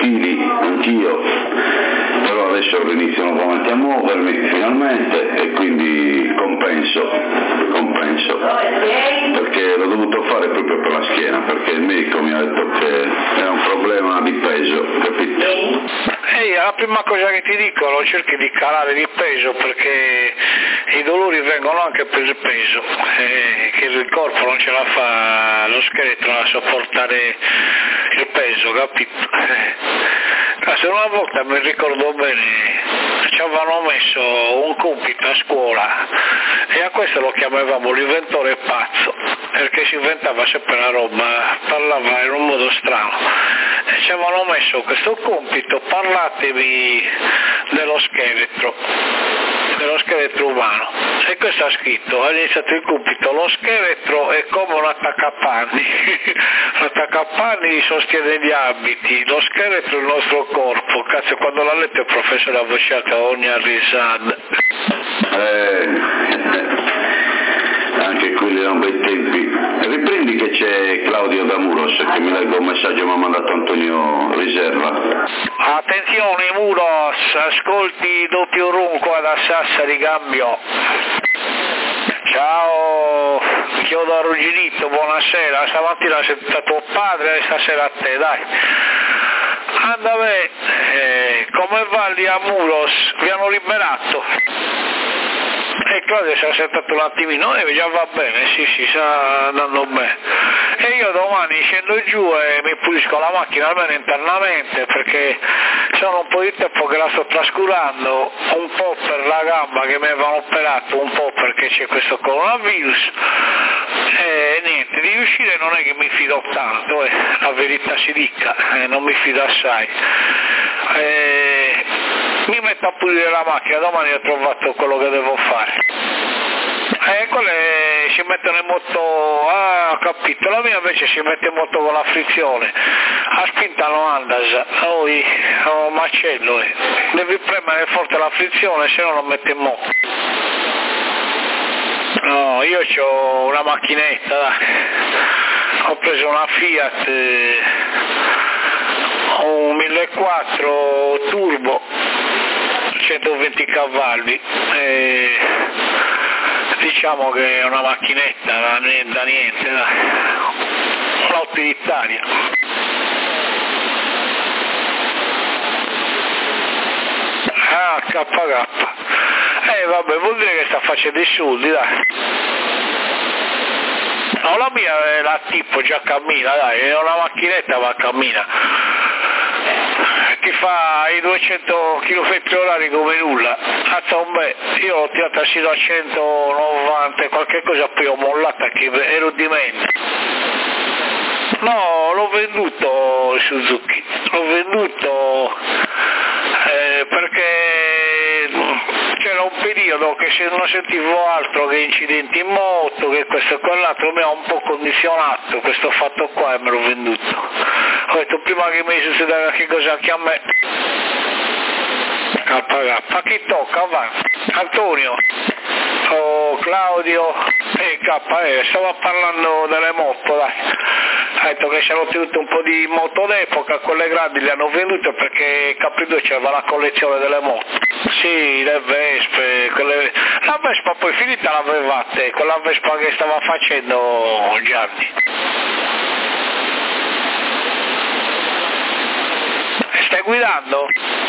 kg, anch'io, però adesso inizio nuovamente a muovermi finalmente e quindi compenso, perché l'ho dovuto fare proprio per la schiena, perché il medico mi ha detto che è un problema di peso, capito? La prima cosa che ti dicono, cerchi di calare di peso perché i dolori vengono anche per il peso, che il corpo non ce la fa, lo scheletro a sopportare il peso, capito? Se una volta mi ricordo bene, ci avevano messo un compito a scuola e a questo lo chiamavamo l'inventore pazzo, perché si inventava sempre la roba, parlava in un modo strano. E ci avevano messo questo compito, parlatevi dello scheletro umano. E questo ha scritto, ha iniziato il compito, lo scheletro è come un attaccapanni, l'attaccapanni sostiene gli abiti, lo scheletro è il nostro corpo. Cazzo, quando l'ha letto il professore ha vociato ogni risata. Anche quelli erano bei tempi. Riprendi che c'è Claudio da Muros che mi leggo un messaggio, mi ha mandato Antonio Riserva. Attenzione Muros, ascolti doppio ronco ad Sassari Gambio. Ciao, chiodo arrugginito, buonasera, stamattina ho sentito tuo padre e stasera a te, dai. Andame, come va lì a Muros? Vi hanno liberato? Claudio si è sentato un attimino, già va bene, sì, sta andando bene. E io domani scendo giù e mi pulisco la macchina almeno internamente, perché sono un po' di tempo che la sto trascurando, un po' per la gamba che mi avevano operato, un po' perché c'è questo coronavirus. E niente, di uscire non è che mi fido tanto, la verità si dica, non mi fido assai. Mi metto a pulire la macchina, domani ho trovato quello che devo fare. Quelle si mettono in moto, ho capito, la mia invece si mette in moto con la frizione, a spinta non andas, macello, devi premere forte la frizione, se no non mette in moto. No, io ho una macchinetta, dai. Ho preso una Fiat, un 1400 turbo, 120 cavalli, diciamo che è una macchinetta da niente, dai. Una utilitaria. KK. Vabbè, vuol dire che sta facendo i soldi, dai. No, la mia è la tipo, già cammina, dai, è una macchinetta ma cammina. Ti fa i 200 km/h come nulla. Cazzo, io l'ho tirata sino a 190 qualche cosa, poi ho mollata che ero di mente. No, l'ho venduto Suzuki, l'ho venduto perché c'era un periodo che se non sentivo altro che incidenti in moto, che questo e quell'altro, mi ha un po' condizionato questo fatto qua e me l'ho venduto. Ho detto prima che mi succeda che cosa anche a me. KK, chi tocca? Va. Antonio, Claudio, stavo parlando delle moto, dai. Ha detto che ci hanno tenuto un po' di moto d'epoca, quelle grandi le hanno vendute perché Capri c'aveva la collezione delle moto. Sì, le Vespe, la Vespa poi finita l'avevate, quella Vespa che stava facendo Gianni. Stai guidando?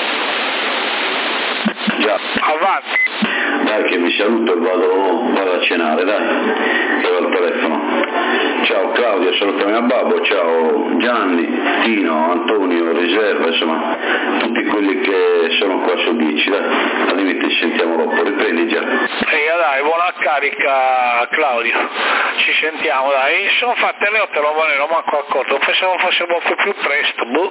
Già. Avanti. Dai che mi saluto e vado a cenare, dai, che ho il telefono. Ciao Claudio, saluto mio babbo, ciao Gianni, Tino, Antonio, Riserva, insomma, tutti quelli che sono qua su 10, dai, al limite ci sentiamo dopo, riprendi già. Dai, buona carica Claudio, ci sentiamo, dai, sono fatte le 8, non me ne manco accorto, pensavo fosse molto più presto, boh.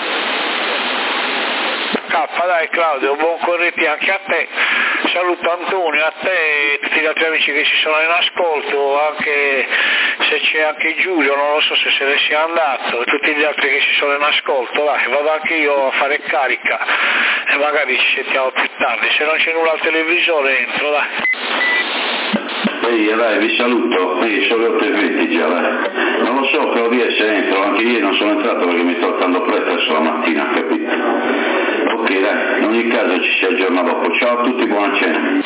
Dai Claudio, buon corretti anche a te, saluto Antonio, a te e tutti gli altri amici che ci sono in ascolto, anche se c'è anche Giulio, non lo so se ne sia andato, e tutti gli altri che ci sono in ascolto, dai, vado anche io a fare carica e magari ci sentiamo più tardi, se non c'è nulla al televisore entro, dai. Dai, vi saluto, sono le 8:20 già, dai. Non lo so, Claudia, se entro, anche ieri non sono entrato perché mi sto alzando presto adesso la mattina, capito? Ok, dai, in ogni caso ci si aggiorna dopo. Ciao a tutti, buona cena.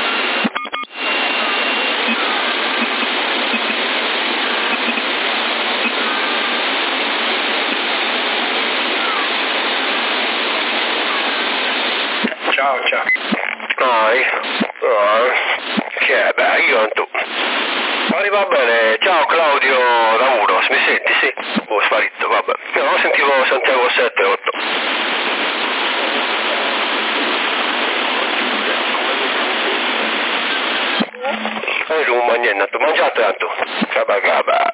Ciao. Che è, beh, io tu. Va bene, ciao Claudio da 1, mi senti? Sì? Oh, sparito, vabbè. Io non sentivo Santiago 7, 8. Non mangiare, tu mangiate tanto? Cabagaba.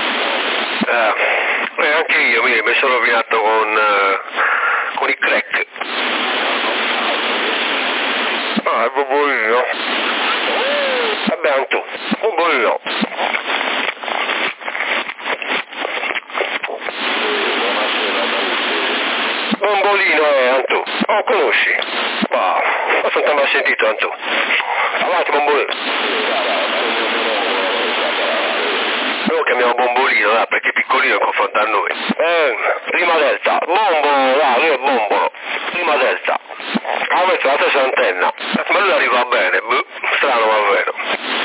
Anche io mi sono rovinato con i crack. Il bombolino. Vabbè, anche tu. Bombolino. Bombolino Antu. Oh, conosci? Ma non ti ho mai sentito, Antu. Avanti, Bombolino. Noi lo chiamiamo Bombolino, perché è piccolino in confronto a noi. Prima delta. Bombo, lui è bombolo. Prima delta. Ha messo la stessa antenna. Ma lui arriva bene. Strano, ma vero.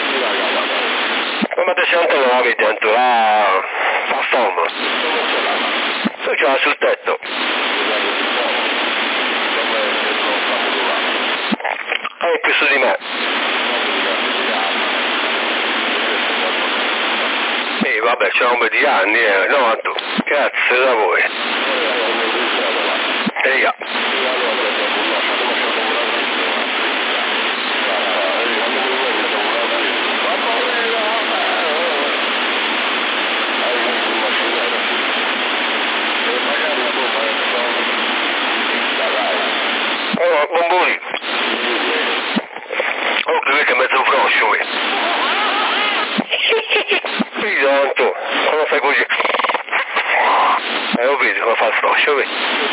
Ma te sei antenna la vedi, Antu? La storm. Tu ce l'ha sul tetto. Più su di me. Vabbè, c'è un po' di anni, no, tu. Cazzo da voi. Io. Bomboni. Oh, che è mezzo froscio, Tanto, come fai così? Lo vedi come fa il froscio, vedi?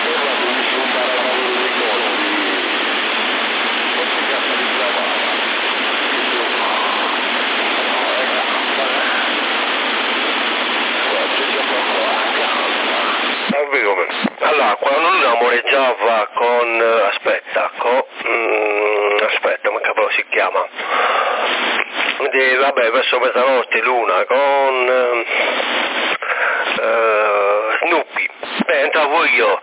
Allora, quando lui amoreggiava con... aspetta, come cavolo si chiama? Vabbè, verso mezzanotte l'una, con... Snoopy. Entravo io.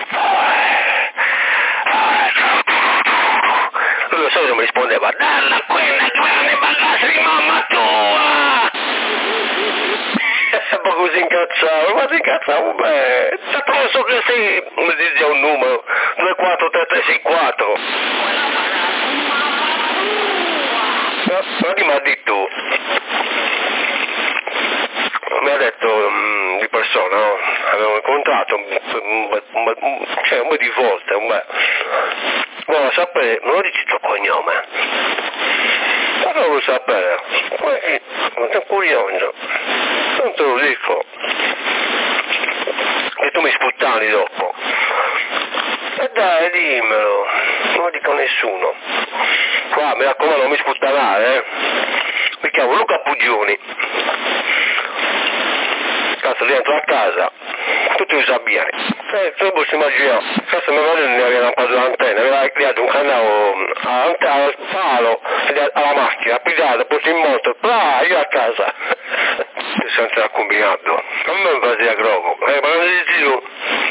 Lui lo solito mi rispondeva, dalla quella grande bagaglia di mamma tua! Un po' così incazzato, ma si incazzavo bene. C'è penso che sì, mi dice un numero, 243364. Ma chi mi ha detto? Mi ha detto di persona, no? Avevo incontrato un po' di volte, vuole sapere, non lo dici il tuo cognome? Ma non lo sapere, ma sei curioso, non te lo dico, e tu mi sputtani dopo. E dai, dimmelo, non lo dico a nessuno. Qua, mi raccomando, non mi sputtanare, mi chiamo Luca Puggioni. Cazzo, rientro a casa, tutti i sabbiani. Tu si immagina, cazzo mio padre ne aveva lampato l'antenna, aveva creato un canale al palo, alla macchina, ha pigliato, poi in moto, io a casa. Senza combinato. A me mi faceva grovo, ma non dici tu.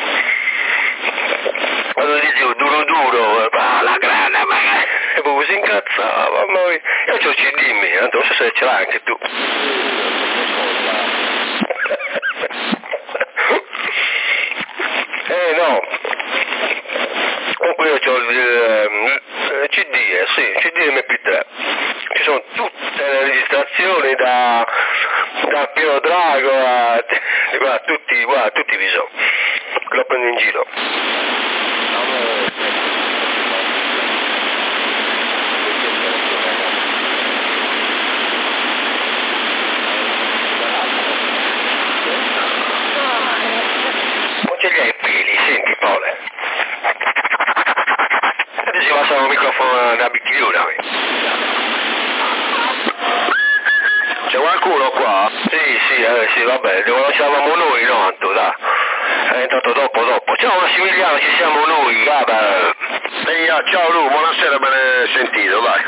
Quando dicevo duro, la grana, e poi si incazzava, io c'ho CD mio, non so se ce l'hai anche tu. No. Comunque io c'ho il CD, sì, CD MP3. Ci sono tutte le registrazioni da Piero Drago a tutti vi so. Lo prendo in giro. Ce li hai i peli, senti Paolo. Adesso passa un microfono da bicchiera. C'è qualcuno qua? Sì, Sì, vabbè, non c'eravamo noi, no, Anto, dai. È entrato dopo. Ciao Massimiliano, ci siamo noi, guarda. Ciao Lu, buonasera, bene sentito, dai.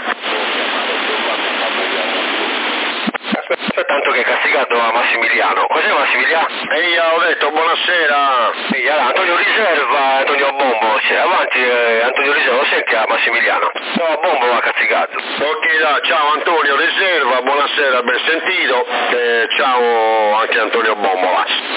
C'è tanto che è castigato a Massimiliano. Cos'è Massimiliano? Ho detto buonasera. Antonio Riserva, Antonio Bombo, avanti Antonio Riserva, senti a Massimiliano. No, Bombo va castigato. Ok, dai, ciao Antonio Riserva, buonasera, ben sentito. Ciao anche Antonio Bombo.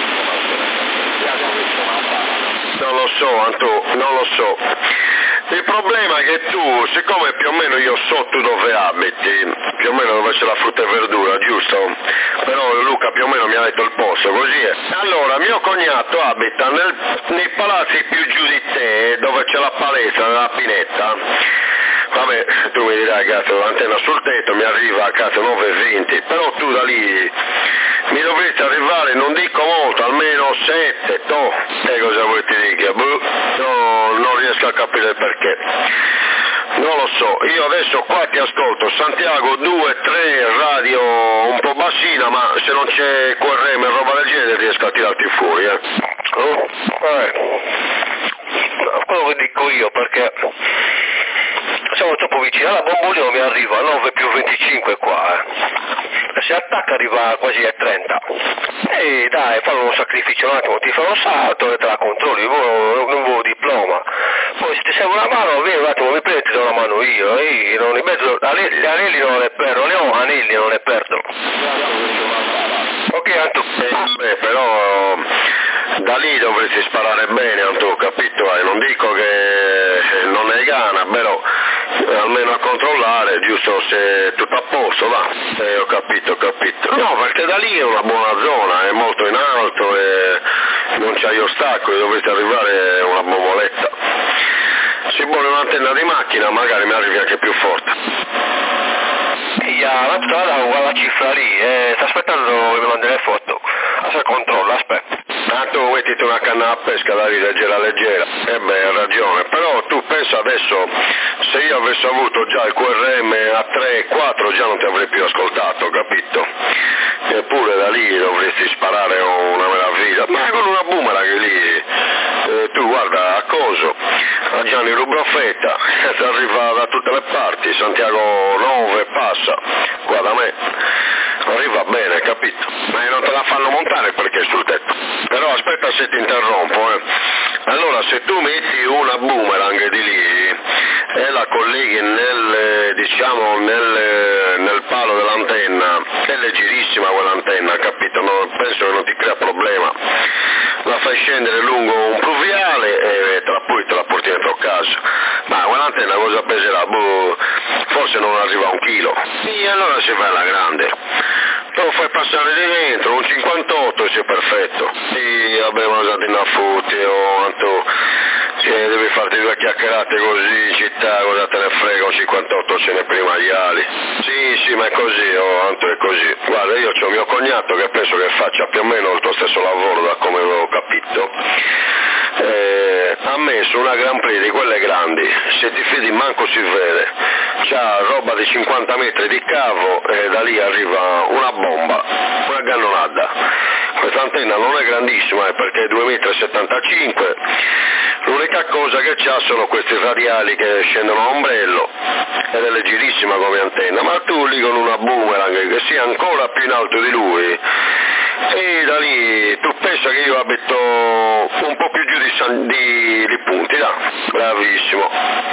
Non lo so, Anto, non lo so. Il problema è che tu, siccome più o meno io so tu dove abiti, più o meno dove c'è la frutta e verdura, giusto? Però Luca più o meno mi ha detto il posto, così è. Allora, mio cognato abita nei palazzi più giù di te, dove c'è la palestra, nella Pinetta. Vabbè, tu mi dirai, cazzo, l'antenna sul tetto mi arriva a cazzo 9:20, però tu da lì mi dovresti arrivare, non dico molto, almeno 7, to. E cosa vuoi ti dica? No, non riesco a capire il perché. Non lo so, io adesso qua ti ascolto, Santiago 2, 3, radio un po' bassina, ma se non c'è QRM e roba del genere riesco a tirarti fuori, Quello che dico io, perché siamo troppo vicini, alla Bombolino mi arriva a 9+25 qua, se attacca arriva quasi a 30. E dai, fallo un sacrificio un attimo, ti fa un salto e te la controlli, non vuoi diploma. Poi se ti serve una mano, vieni un attimo, mi prendi, ti do una mano io non li metto, gli anelli non le perdo, ne ho anelli, non le perdo. Ok, Anto. Però da lì dovresti sparare bene, Anto, capito? Non dico che non è gana, però almeno a controllare, giusto, se è tutto a posto, va. Ho capito. No, perché da lì è una buona zona, è molto in alto e non c'hai ostacoli, dovresti arrivare a una bomboletta. Se vuole un'antenna di macchina magari mi arrivi anche più forte. La strada uguale la cifra lì, sta aspettando che mi mandi le foto. Adesso controllo, aspetta. Tu mettiti una canna a pesca da leggera. Hai ragione, però tu pensa adesso, se io avessi avuto già il QRM a 3, 4 già non ti avrei più ascoltato, capito? Eppure da lì dovresti sparare una meraviglia, ma con una boomerang lì, tu guarda a coso, a Gianni Rubrofetta, si arriva da tutte le parti, Santiago 9 passa, qua da me, arriva bene, capito? Ma non te la fanno montare perché è sul tetto. Però aspetta se ti interrompo, Allora se tu metti una boomerang di lì e la colleghi nel palo dell'antenna, è leggerissima quell'antenna, capito? Penso che non ti crea problema. La fai scendere lungo un pluviale e poi te la porti dentro casa. Ma quell'antenna cosa peserà? Forse non arriva a 1 chilo. E allora si fa la grande. Lo fai passare di dentro, un 58 sia perfetto. Sì, abbiamo usato in affutti, Anto, devi farti 2 chiacchierate così in città, cosa te ne frega, un 58 ce n'è prima gli ali. Sì, ma è così, Anto, è così. Guarda, io c'ho mio cognato che penso che faccia più o meno il tuo stesso lavoro, da come avevo capito. Ha messo una Grand Prix di quelle grandi, se ti fidi manco si vede, c'ha roba di 50 metri di cavo e da lì arriva una bomba, una cannonata. Questa antenna non è grandissima perché è 2,75 m, l'unica cosa che c'ha sono questi radiali che scendono a ombrello ed è leggerissima come antenna, ma tu lì con una boomerang che sia ancora più in alto di lui, e da lì tu pensa che io abito un po' più giù di Punti, da, bravissimo,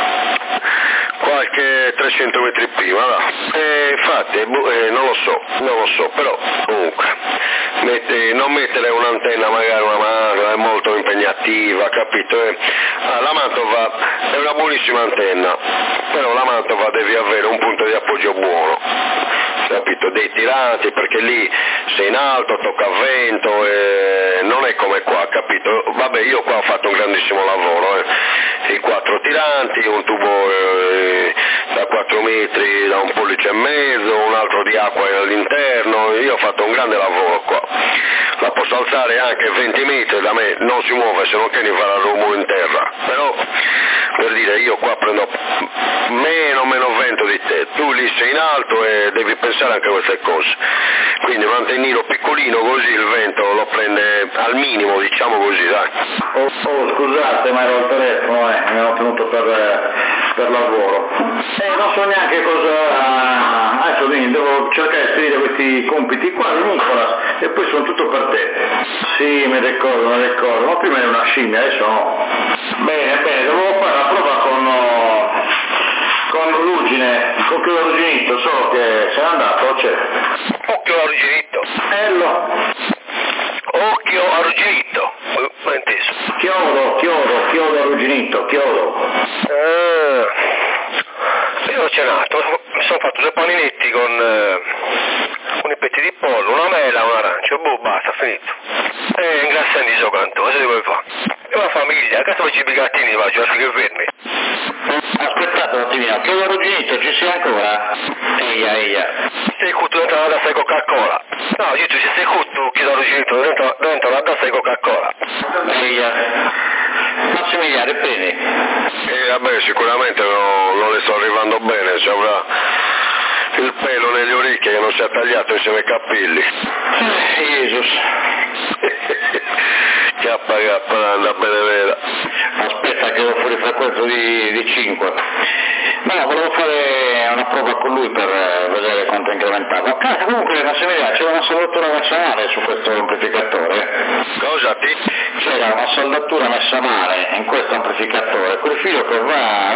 qualche 300 metri prima, da. Infatti non lo so, però comunque non mettere un'antenna, magari una mano è molto impegnativa, capito? La Mantova è una buonissima antenna, però la Mantova devi avere un punto di appoggio buono, capito? Dei tiranti, perché lì sei in alto, tocca a vento e non è come qua, capito? Vabbè, io qua ho fatto un grandissimo lavoro, i 4 tiranti, un tubo da 4 metri, da 1,5 pollici, un altro di acqua all'interno, io ho fatto un grande lavoro qua. La posso alzare anche 20 metri, da me non si muove se non che ne farà rumore in terra, però per dire io qua prendo meno vento di te, tu lì sei in alto e devi pensare anche a queste cose, quindi mantennilo piccolino così il vento lo prende al minimo, diciamo così, dai. Scusate, ma ero al telefono, mi hanno tenuto per lavoro. Non so neanche cosa. Adesso devo cercare di spedire questi compiti qua di Nicola e poi sono tutto per te. Sì, mi ricordo, ma prima era una scimmia, adesso no. Bene, devo fare la prova con Ruggine, con Chiodo Arruginito, solo che se n'è andato, c'è. Occhio Arruginito. Occhio Arruginito, ho inteso. Chiodo Arruginito, Chiodo. Io ho cenato, mi sono fatto 2 paninetti con i petti di pollo, una mela, un arancio, basta, finito. E ingrassando i socanto, cosa devo fare? E la famiglia, a casa faccio i gattini, faccio altri che fermi. Aspettate un attimino, Chiodo Arruginito, ci sei ancora? Eia. Sei cutto dentro la tassa di Coca-Cola. No, io ci sei cutto, Chiodo Arruginito, dentro la tassa di Coca-Cola. Eia. Massimiliano, bene? Vabbè, sicuramente non le sto arrivando bene, ci avrà il pelo nelle orecchie che non si è tagliato insieme ai capelli. Jesus. K, anda bene vera. Aspetta che devo fuori frequenza di 5. No, volevo fare una prova con lui per vedere quanto incrementava. Comunque, Massimiliano, c'era una saldatura messa male su questo amplificatore. Cosa C'era una saldatura messa male in questo amplificatore, quel filo che va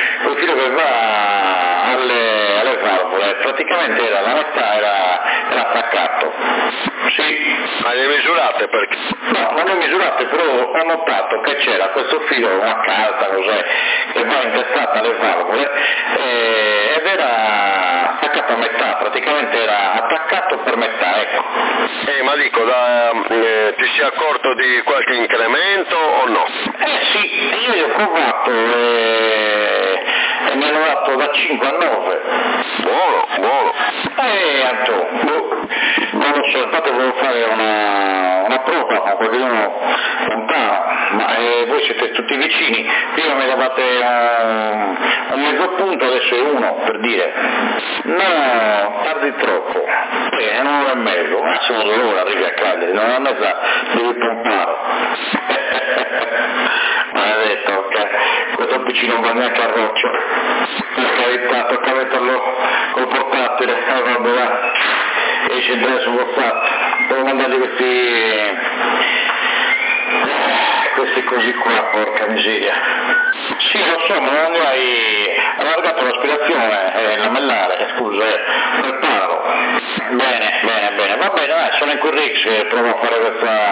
alle valvole, praticamente la metà era attaccato. Sì. Ma le misurate perché? No, non le misurate, però ho notato che c'era questo filo, una carta, cos'è, che va intestata alle valvole ed era attaccato a metà, praticamente era attaccato per metà, ecco. Ma dico, ti sei accorto di qualche incremento o no? Sì, io ho provato e mi hanno dato da 5 a 9. Buono. Anto, non lo so, infatti volevo fare una prova con qualcuno lontano, ma voi siete tutti vicini, prima mi davate un mezzo punto, adesso è 1, per dire. No, tardi troppo, è 1 ora e mezzo, massimo 2 ore arrivi a Cagliari, non è mezza, devi pompare. Maledetto, questo PC non va neanche a roccia, per carità, tocca metterlo col portatile, vabbè va, e ci entrare su WhatsApp, devo mandargli questi così qua, porca miseria. Sì, lo so, ma non hai allargato l'aspirazione, lamellare, scusa, preparo. Bene, va bene, dai, sono in quel Rix, provo a fare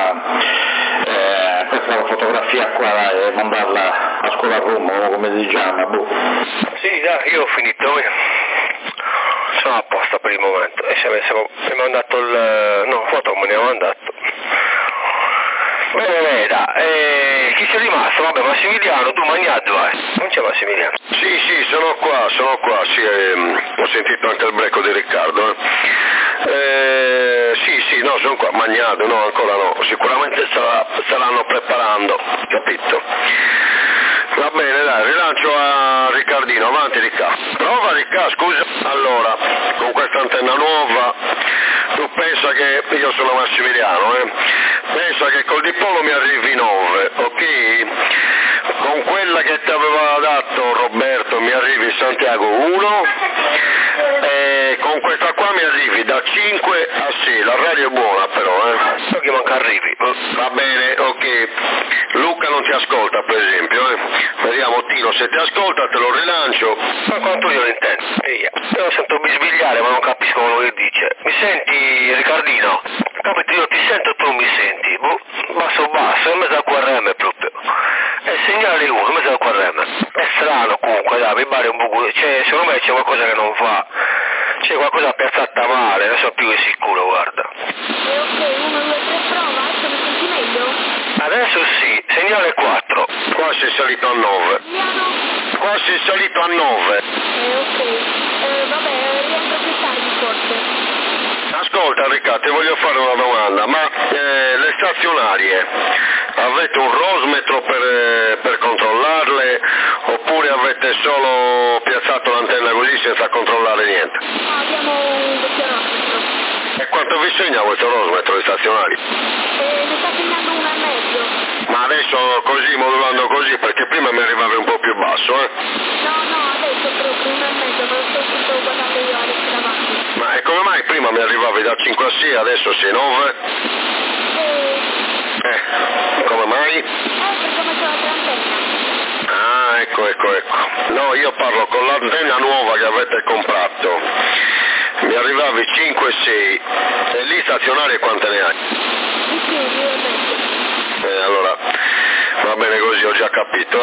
questa fotografia qua e mandarla a scuola Roma, come si chiama, Sì, dai, io ho finito, sono a posto per il momento, e mi ha mandato foto me ne ha mandato. Bene, chi c'è rimasto? Vabbè, Massimiliano, tu magnato vai. Non c'è Massimiliano? Sì, sono qua, sì, ho sentito anche il brecco di Riccardo. Sì, no, sono qua, magnato, no, ancora no, sicuramente staranno preparando, capito? Va bene, dai, rilancio a Riccardino, avanti Ricca. Prova Ricca, scusa. Allora, con questa antenna nuova, tu pensa che io sono Massimiliano, pensa che col dipolo mi arrivi 9, ok? Con quella che ti aveva dato Roberto mi arrivi Santiago 1, e con questa qua mi arrivi da 5 a 6, la radio è buona però, So che manca arrivi. Va bene, ok. Luca non ti ascolta per esempio, Vediamo Tino se ti ascolta, te lo rilancio. Ma quanto io lo intendo? Io lo sento bisbigliare ma non capisco quello che dice. Mi senti Riccardino? Capito, io ti sento, tu mi senti. Basso, in mezzo al QRM proprio. È il segnale 1, in mezzo al QRM. È strano comunque, dai, mi pare un po'. Secondo me c'è qualcosa che non fa. C'è qualcosa piazzata male, non sono più sicuro, guarda. Ok, 1, 2, 3, prova, adesso mi senti meglio? Adesso sì, segnale 4. Qua sei salito a 9. Qua sei salito a 9. Ok, vabbè, rientro più tardi forse. Ascolta Riccardo, ti voglio fare una domanda, ma le stazionarie avete un rosmetro per controllarle o solo piazzato l'antenna così senza controllare niente? No, abbiamo un doppio rosmetro. E quanto vi segna questo rosmetro di stazionari? Ne sta segnando 1,5. Ma adesso così, modulando così, perché prima mi arrivavi un po' più basso, No, adesso proprio 1,5, me lo sto guardando io adesso davanti. Ma e come mai prima mi arrivavi da 5 a 6, adesso 6,9? Come mai? Perché ho messo l'altra antenna. Ah, ecco. No, io parlo con l'antenna nuova che avete comprato. Mi arrivavi 5 e 6. E lì stazionarie quante ne hai? Di più, 2,5. Allora, va bene così, ho già capito,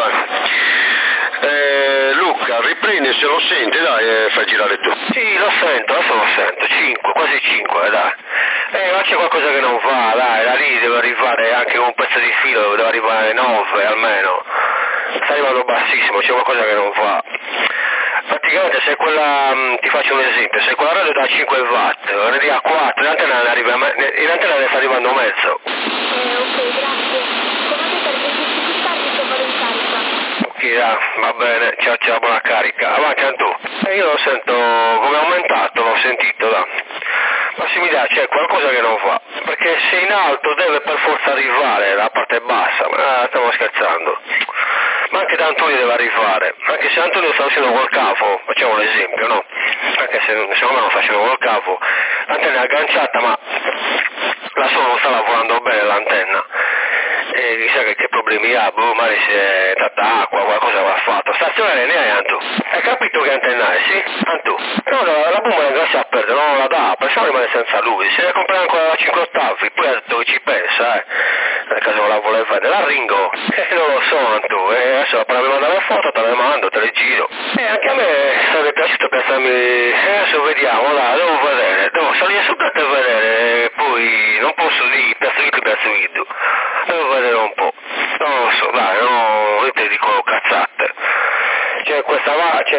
Luca, riprendi se lo senti, dai, e fai girare tu. Sì, lo sento, adesso lo sento, 5, quasi 5, dai. Ma c'è qualcosa che non va, dai, da lì deve arrivare anche un pezzo di filo, deve arrivare 9 almeno. Sta arrivando bassissimo, c'è qualcosa che non va. Praticamente se quella, ti faccio un esempio, se quella radio da 5 watt, ne a 4, in antena ne sta arrivando mezzo. Ok, grazie. Come vedete, perché se ci tardi sto vado in carica. Ok, dai, va bene, ciao, buona carica. Avanti Antù. Io lo sento come è aumentato, l'ho sentito, dai. Massimiliano, c'è qualcosa che non va, perché se in alto deve per forza arrivare la parte bassa, ma stiamo scherzando. Ma anche da Antonio deve arrivare, anche se Antonio sta facendo col cavo, facciamo un esempio, no? Anche se secondo me non sta facendo col cavo, l'antenna è agganciata ma la sua non sta lavorando bene l'antenna. E chissà che problemi ha, magari si è tratta acqua, qualcosa va fatto. Stazionare ne hai Antu? Hai capito che antenna è, sì? Antu? No, la bomba non si perde, non la dà, perciò rimane senza lui. Se ne comprare ancora la 5 ottavi, poi a dove ci pensa, nel caso non la vuole vendere, la Ringo? Non lo so Antu, adesso appena mi manda le foto te le mando, te le giro. Anche a me sarebbe piaciuto piazzarmi, adesso vediamo, dai, devo vedere, devo salire su per vedere, poi non posso lì, piazzo Guido. Devo vedere un po', non lo so, dai, no, io ti dico cazzate. C'è questa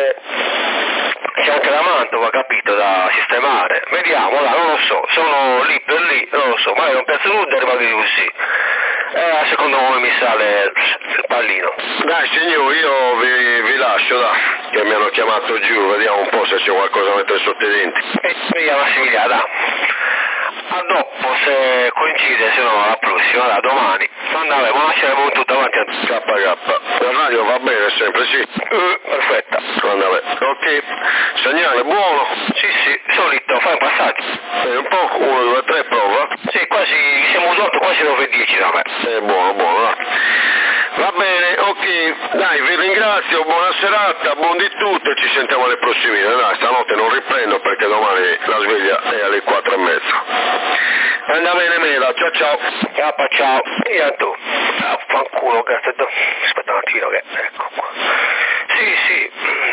c'è anche la Mantova, capito, da sistemare. Vediamo, dai, non lo so, sono lì per lì, non lo so, magari non piazzo nudo e rimane così. Secondo me mi sale il pallino. Dai signor, io vi lascio, dai, che mi hanno chiamato giù, vediamo un po' se c'è qualcosa da mettere sotto i denti. Vediamo Massimiliano, dai. A dopo se coincide, se no alla prossima, da domani. Andare, ma lasceremo tutto avanti a KK. La radio va bene sempre, sì? Perfetta. Andare. Ok, segnale buono? Sì, solito, fai un passaggio. Un po', 1, 2, 3, prova. Sì, quasi, siamo usati quasi 9:10 da me. Buono, dai. Va bene, ok, dai, vi ringrazio, buona serata, buon di tutto e ci sentiamo alle prossime. Dai, stanotte non riprendo perché domani la sveglia è alle 4:30. Anda bene Mela, ciao. Ciao. E tu? Fanculo, cazzo. Aspetta un attimo che, ecco qua. Sì.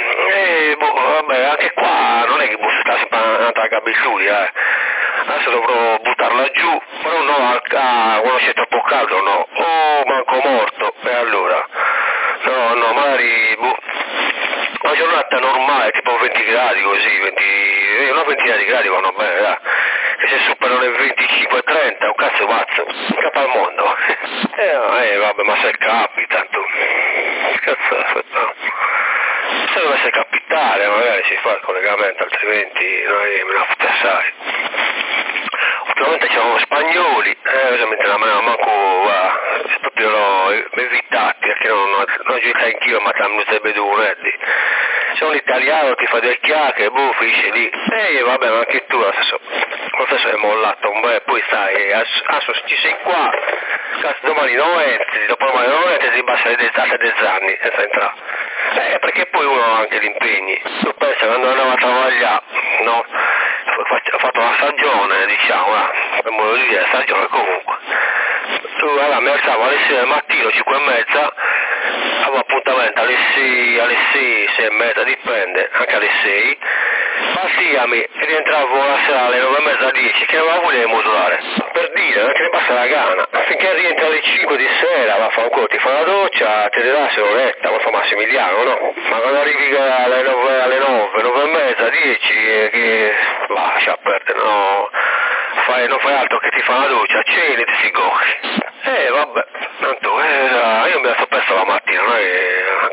Vabbè, anche qua non è che sta sempre andata a cabelluri, Adesso dovrò buttarla giù, però no, quando c'è troppo caldo no. Manco morto, e allora? No, magari, una giornata normale, tipo 20 gradi così, una ventina di gradi vanno bene, dai. E se superano le 25-30, un cazzo mazzo, capo al mondo. Vabbè, ma se capita, tu. Cazzo, aspetta. Se dovesse capitare, magari si fa il collegamento, altrimenti noi me la fotte assai. Ultimamente c'erano spagnoli, ovviamente la mano manco, proprio evitati, perché non gioca anch'io, ma tra minuti e beduneddi. Se un italiano ti fa del chiacchiere, finisce lì. Vabbè, ma anche tu, lo stesso è mollato un bel, poi stai, adesso ci sei qua, cazzo domani non entri, dopo domani non entri, ti basta le altre 10 anni senza entrare. Perché poi uno ha anche gli impegni. Tu pensi che quando andavo a travagliare, no? Ho fatto una stagione, diciamo, per modo di dire, stagione comunque. Allora mi alzavo alle 6 del mattino, 5:30, avevo appuntamento alle 6, 6:30, dipende, anche alle 6. Passiami e rientravo la sera alle 9:30, 10, che non volevo modulare. Per dire, perché ne passa la gana. Finché rientri alle 5 di sera, vaffanculo, ti fa la doccia, ti rilassi l'oretta, ma fa Massimiliano, no? Ma quando arrivi alle 9, 9:30, 10, che lascia perdere, no? Non fai altro che ti fa la doccia, ceni e ti si gocchi. Vabbè, tanto, io mi alzo presto la mattina, non è che anche mi metto a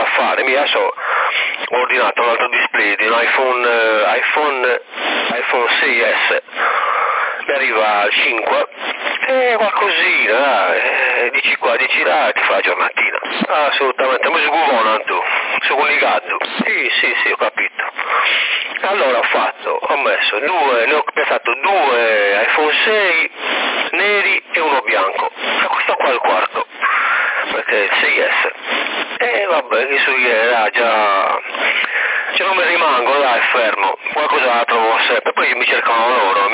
fare, mi adesso ho ordinato un altro display di un iPhone 6S, mi arriva al 5, qualcosina, dici qua, dici là, ti fa la giornatina. Assolutamente, mi sguvona tu, sono collegato. Sì, ho capito. Allora ho messo ne ho pensato 2 iPhone 6 neri e uno bianco. E questo qua è il quarto, perché è il 6S. Vabbè, che su già non mi rimango, dai, fermo. Qualcosa la trovo sempre, poi mi cercano loro,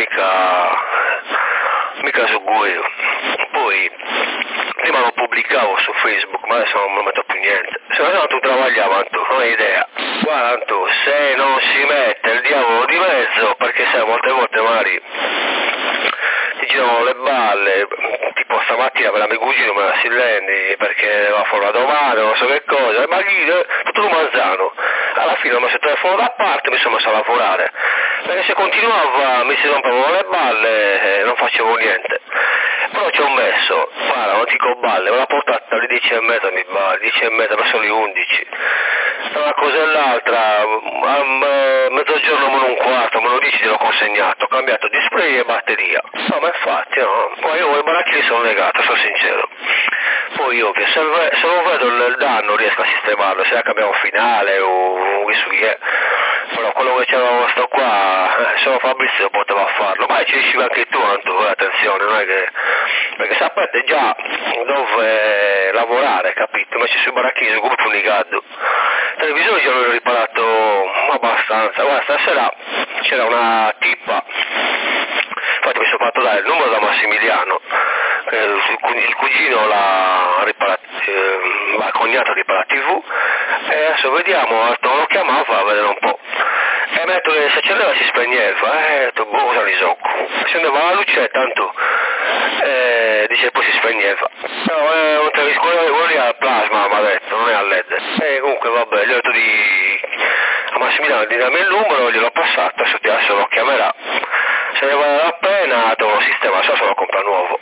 mica seguo io. Poi prima lo pubblicavo su Facebook, ma adesso non metto più niente. Se no tu travagliava, tu non hai idea. Guarda tu, se non si mette il diavolo di mezzo, perché sai, molte volte magari ti girano le balle, tipo stamattina per la mia cugina me la Sillendi perché va fuori la domanda, non so che cosa, ma lì tutto un manzano. Alla fine ho messo il telefono da parte e mi sono messo a lavorare, perché se continuava mi si rompevano le balle e non facevo niente. Però ci ho messo, guarda, non dico balle, me l'ha portata alle 10:30 mi balle, 10:30 verso le 11. Una cosa e l'altra, a mezzogiorno meno un quarto, meno 10 l'ho consegnato, ho cambiato display e batteria. No, ma infatti, no. Poi io i baracchi sono legato, sono sincero. Poi io che se non vedo il danno riesco a sistemarlo, se cambiamo finale o che su chi è. Però quello che c'era sto qua, solo Fabrizio poteva farlo, ma ci riuscivi anche tu, attenzione, non è che... perché sapete già dove lavorare, capito? Invece sui baracchini sul gruppo Unigado. Il televisore già l'ho riparato abbastanza, guarda, stasera c'era una tipa, infatti mi sono fatto dare il numero da Massimiliano, che il cugino l'ha riparato, il cognato ripara TV, e adesso vediamo, lo chiamava a vedere un po'. E mi ha detto che se accendeva si spegneva, ho detto, cosa risocco. Accendeva la luce tanto, dice poi si spegneva. No, è un televisore, quello lì al plasma, mi ha detto, non è al LED. E comunque vabbè, gli ho detto a Massimiliano di darmi il numero, gliel'ho passato, adesso lo chiamerà. Se ne vale la pena, devo sistema, so se lo compra nuovo.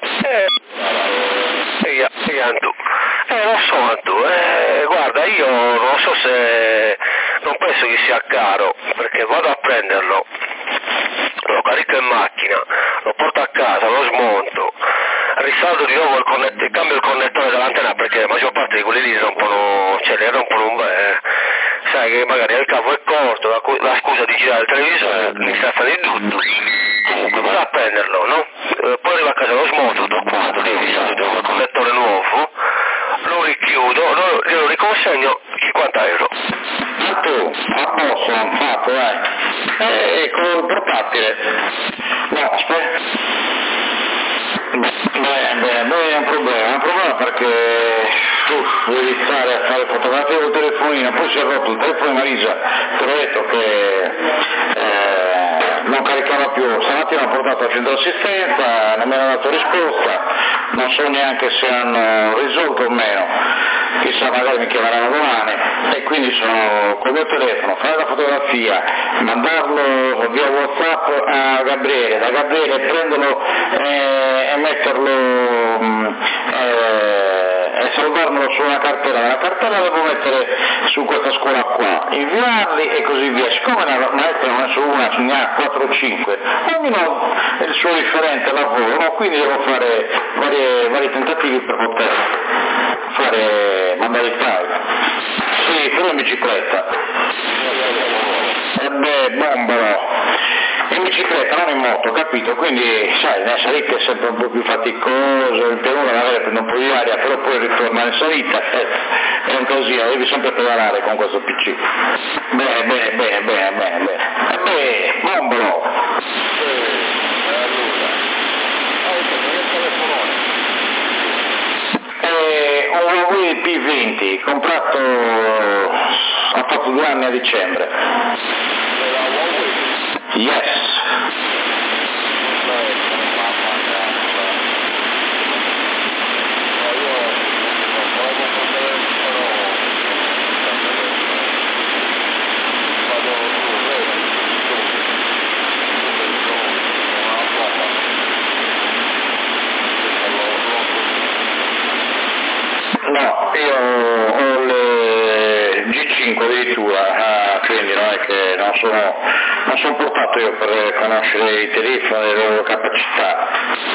E Antu. Lo so Antu, guarda, io non so se... non penso che sia caro, perché vado a prenderlo, lo carico in macchina, lo porto a casa, lo smonto, risaldo di nuovo cambio il connettore dell'antenna, perché la maggior parte di quelli lì rompono, sai che magari il cavo è corto, la scusa di girare il televisore, mi sta di tutto. Comunque vado a prenderlo, no? Poi arrivo a casa, lo smonto, tutto quanto, lì risaldo col connettore nuovo, lo richiudo, glielo riconsegno 50 euro. Tu, a posto, fatto, col portatile. No, aspetta. Beh, è un problema perché devi stare a fare fotografie col telefonino, poi si è rotto il telefono di Marisa, te l'ho detto che non caricava più, stamattina ho portato al centro assistenza, non mi hanno dato risposta, non so neanche se hanno risolto o meno, chissà, magari mi chiameranno domani, e quindi sono col mio telefono, fare la fotografia, mandarlo via WhatsApp a Gabriele, da Gabriele prenderlo e metterlo e salvarmelo su una cartella, la cartella la devo mettere su questa scuola qua, inviarli e così via. Siccome la maestra non è solo una, ce ne ha 4 o 5, ognuno è il suo differente lavoro, no? Quindi devo fare vari tentativi per poter mandare il file. Sì, però in bicicletta. Bombolo. In bicicletta, non in moto, capito? Quindi, sai, nella salita è sempre un po' più faticoso, in pianura magari prende un po' di aria, però poi ritornare in salita è un casino, devi sempre pedalare con questo PC. Bene. Bombolo! Un Huawei P20, comprato, ha fatto 2 anni a dicembre. Yes. No, io ho le addirittura, quindi non è che non sono portato io per conoscere i telefoni e le loro capacità.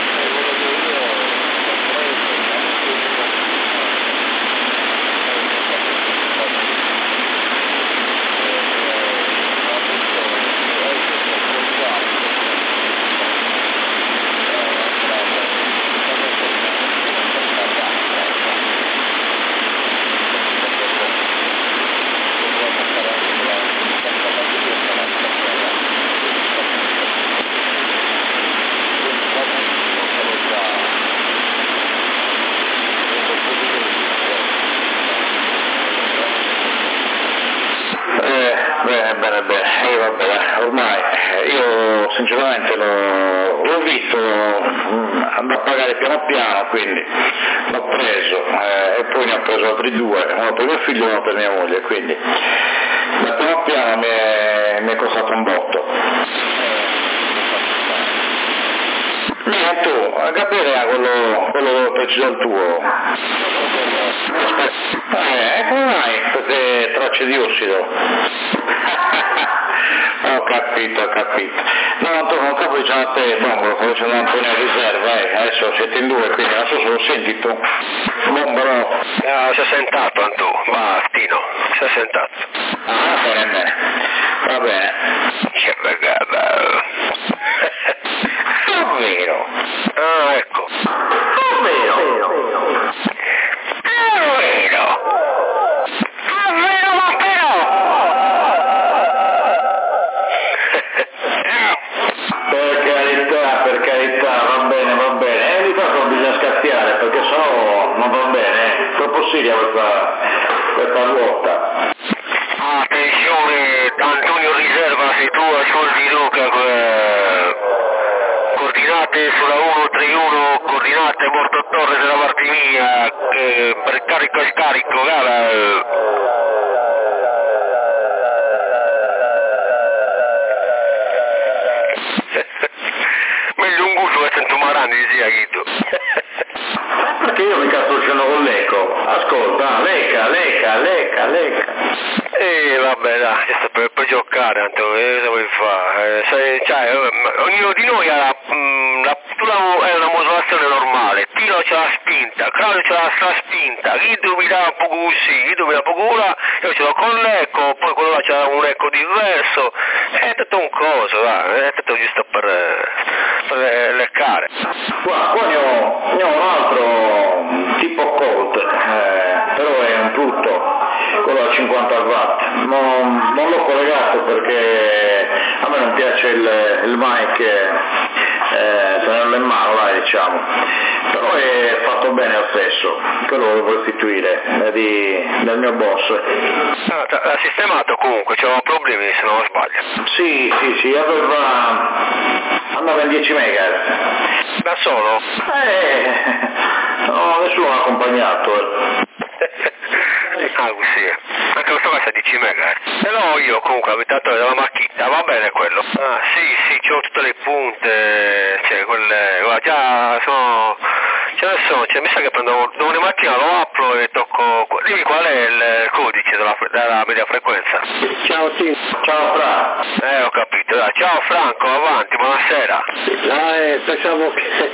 Bene, vabbè, ormai io sinceramente l'ho visto andare a pagare piano piano, quindi l'ho preso e poi ne ho preso altri due, uno per mio figlio e uno per mia moglie, quindi da piano piano mi è costato un botto. Tu, Gabriele ha quello preciso al tuo. Come mai queste tracce di ossido? Ho capito. No, Antonio, non capo diciamo a te, Bombolo, come c'è Antonio in riserva, adesso siete in due, quindi non so se lo senti tu. Bombolo. Si è sentato, Antù, Tino, si è sentato. Bene, va bene. C'è vegata. Davvero? Ecco. Davvero, ma però! Per carità, va bene, di qua non bisogna scazziare, perché sennò non va bene, è troppo seria questa ruota. Attenzione, Antonio riserva, se tu ascolti Luca, coordinate sulla 131, coordinate Porto Torres della parte mia, per carico e scarico, meglio un gusto che sento marani di sia Guido. Perché io mi sto uscendo con l'eco, ascolta, leca. Vabbè dai, sto per giocare, Antonio, cosa vuoi fare? Ognuno di noi ha è una modulazione normale, Tino c'ha la spinta, Claudio c'ha la spinta, Guido mi dà un po' così, Guido mi dà un po' cura, io ce l'ho con l'eco, poi quello là c'ha un eco diverso, è tutto un coso, è tutto giusto per leccare. Qua ne ho un altro tipo Colt, però è un tutto, quello a 50 watt, non l'ho collegato perché a me non piace il mic tenerlo in mano, diciamo, però è fatto bene lo stesso, quello lo devo restituire del mio boss. L'ha sistemato comunque, c'erano problemi se non sbaglio. Sì, andava in 10 MHz. Da solo? No, nessuno l'ha accompagnato. Così. Anche questo qua è 10 MHz. Ce l'ho io comunque, l'abittatore della macchina, va bene quello. Sì, c'ho tutte le punte, quelle, guarda, già sono, mi sa che prendo una macchina, lo apro e tocco, dimmi qual è il codice della media frequenza. Ciao Tino. Ciao Fra. Ho capito, dai. Ciao Franco, avanti, buonasera. Pensavo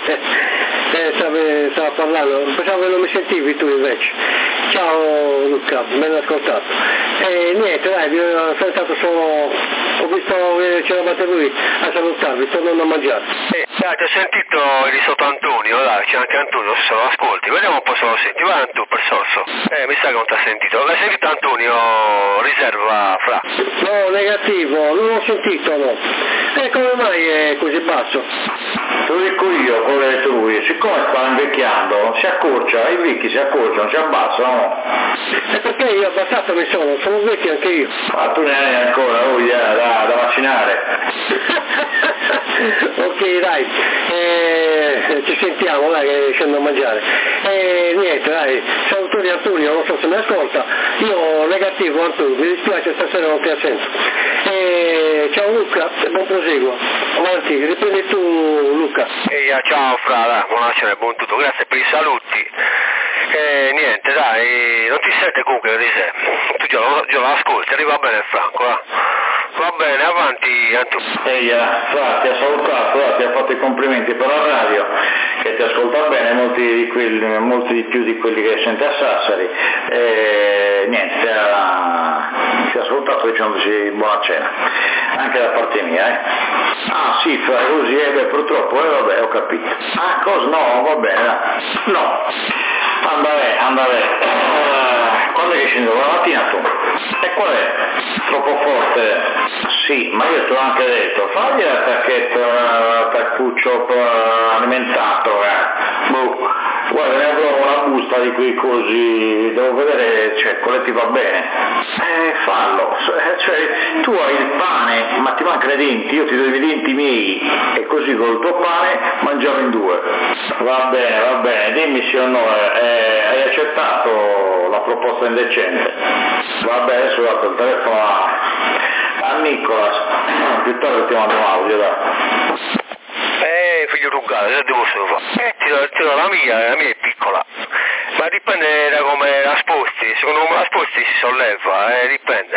che stava parlando, pensavo che non mi sentivi tu invece. Ciao Luca, ben ascoltato. Niente, dai, vi ho ascoltato solo, ho visto che c'eravate lui a salutarvi, sto andando a mangiare. Dai, ti ho sentito di sotto Antonio, dai, c'è anche Antonio, se lo ascolti, vediamo un po' se lo senti, vai tu per sorso. Mi sa che non ti ha sentito, l'hai sentito Antonio, riserva Fra? No, negativo, non l'ho sentito, no. E come mai è così basso? Te lo dico io, quello che hai detto lui, siccome sta invecchiando, si accorcia, i vecchi si accorciano, si abbassano. E perché io abbassato mi sono vecchio anche io. Ma tu ne hai ancora, lui da vaccinare. Ok, dai, ci sentiamo, dai, che scendo a mangiare. Niente, dai, salutoni Antonio, non so se mi ascolta, io negativo Antonio, mi dispiace stasera non ti assento. Ciao Luca, buon proseguo, avanti, riprendi tu Luca. Ciao Fra, buonasera e buon tutto, grazie per i saluti. Niente, dai, non ti sente comunque di sé, tu io l'ascolto, arriva bene Franco, va bene, avanti Antonio. Ti ha salutato, ti ha fatto i complimenti per la radio, che ti ascolta bene, molti di più di quelli che sente a Sassari, e niente, ti ha salutato dicendoci buona cena, anche da parte mia, Ah sì, fa così, purtroppo, vabbè, ho capito. Ah, cosa? No, va bene, no. Andare. Quando è che scendo? La mattina tu? E qual è? Troppo forte? Sì, ma io ti ho anche detto, fagli l'attaccuccio alimentato, Guarda, ne avrò una busta di quei cosi, devo vedere, quello ti va bene. Fallo. Tu hai il pane, ma ti mancano i denti, io ti do i denti miei, e così col tuo pane mangiamo in due. Va bene, dimmi sì o no, hai accettato la proposta indecente? Va bene, adesso ho dato il telefono a Nicolas, più tardi ti mando un audio, dai. Figlio rugato, che devo fare? Tiro la mia è piccola, ma dipende da come la sposti, secondo me la sposti si solleva, dipende.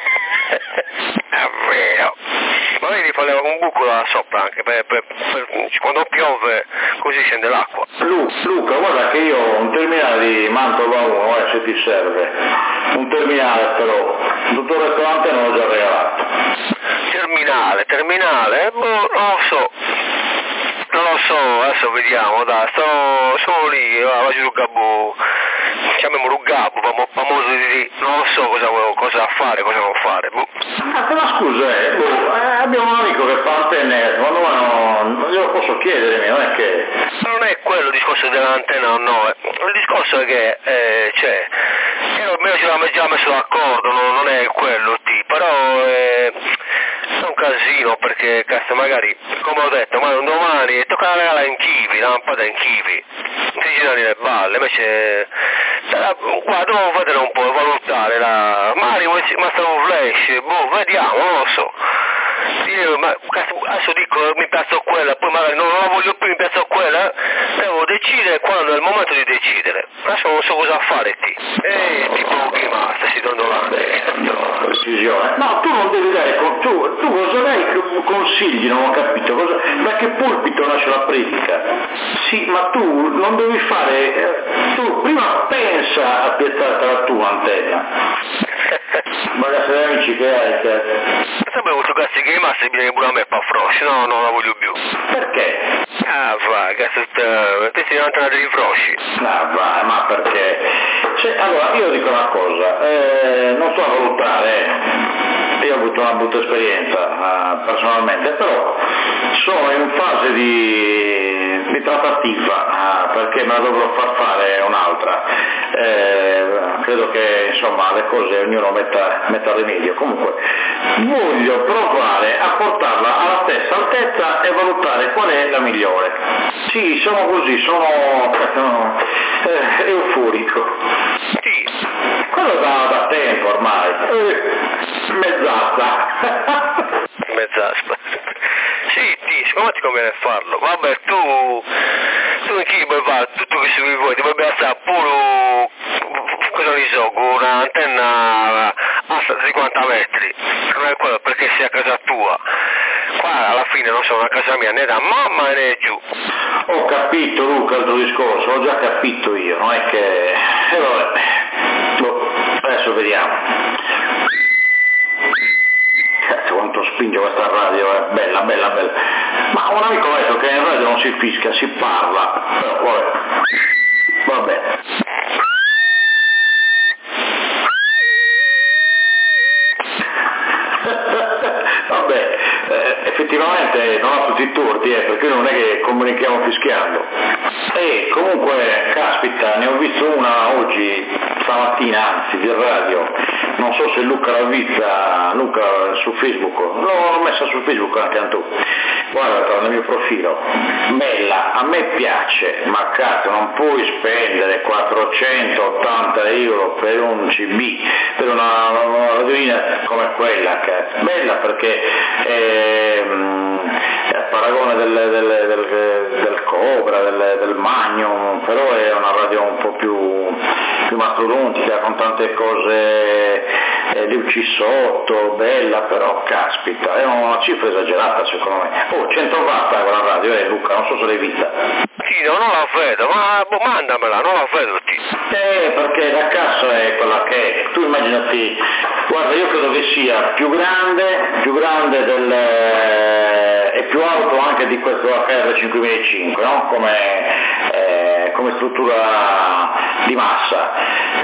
È vero. Ma vedi, fare un buco là sopra anche, quando piove così scende l'acqua. Luca, guarda che io ho un terminale di Mantova 1, se ti serve, un terminale però, tutto il ristorante non l'ho già regalato. Terminale, non lo so, adesso vediamo, dai, sono lì, vado sul gabbo, chiamiamolo gabbo, famoso di non lo so cosa fare, cosa non fare. Ma scusa, abbiamo un amico che fa antenne, secondo me non glielo posso chiedere, non è che... Non è quello il discorso dell'antenna o no, il discorso è che, almeno ci avevamo già messo d'accordo, non è quello, però è un casino, perché cazzo magari, come ho detto, ma domani tocca regalare in chivi, la lampada in chivi, non si girano le balle, invece guarda, devo vedere un po', valutare magari ma sta un flash, vediamo, non lo so. Ma cazzo, adesso dico mi piazzo quella, poi magari non la voglio più, mi piazzo quella, devo decidere quando è il momento di decidere. Adesso non so cosa fare tipo che basta, si dondolando. Decisione. No, tu non devi dare, tu cosa dai consigli, non ho capito, da che pulpito nasce la predica? Sì, ma tu non devi fare, tu prima pensa a piazzare la tua antenna. Ma se amici che hai, sempre questo cazzo che rimasta bisogna pure a me fa frosci, no, non la voglio più. Perché? Va, cazzo, te sei un'antenna dei frosci. Va, ma perché? Allora, io dico una cosa, non so a valutare, io ho avuto una brutta esperienza personalmente, però sono in fase di trattativa, perché me la dovrò far fare un'altra. Credo che insomma le cose ognuno metta rimedio. Comunque voglio provare a portarla alla stessa altezza e valutare qual è la migliore. Sì, sono così, sono euforico. Sì. Quello da tempo ormai. Mezz'asta. Sì, secondo me ti conviene farlo. Vabbè, tu in chi vuoi fare tutto che si vuoi, ti vuoi alzare pure, cosa ne so, con un'antenna a 50 metri, non è quello perché sia casa tua. Qua alla fine non sono una casa mia né da mamma né giù. Ho capito Luca il tuo discorso, l'ho già capito io, non è che... vabbè, adesso vediamo. Cazzo quanto spinge questa radio, è bella. Ma un amico ha detto che in radio non si fischia, si parla, però vabbè. Vabbè, effettivamente non ha tutti i torti, perché non è che comunichiamo fischiando. E comunque, caspita, ne ho visto una oggi, stamattina anzi, di radio, non so se Luca l'ha vista, Luca su Facebook, l'ho messa su Facebook anche a tu, guarda nel mio profilo, bella, a me piace, ma cazzo non puoi spendere 480 euro per un CB, per una radioina come quella, cazzo. Bella perché a paragone del Cobra, del Magnum, però è una radio un po' più mastodontica, con tante cose Uccisotto, bella, però caspita, è una cifra esagerata secondo me. 100 watt quella radio, Luca, non so se l'hai vista. Sì, non la vedo, ma mandamela, non la vedo. Perché la cassa è quella che è. Tu immaginati, guarda, io credo che sia più grande e più alto anche di questo HR 5005, no? Come struttura di massa.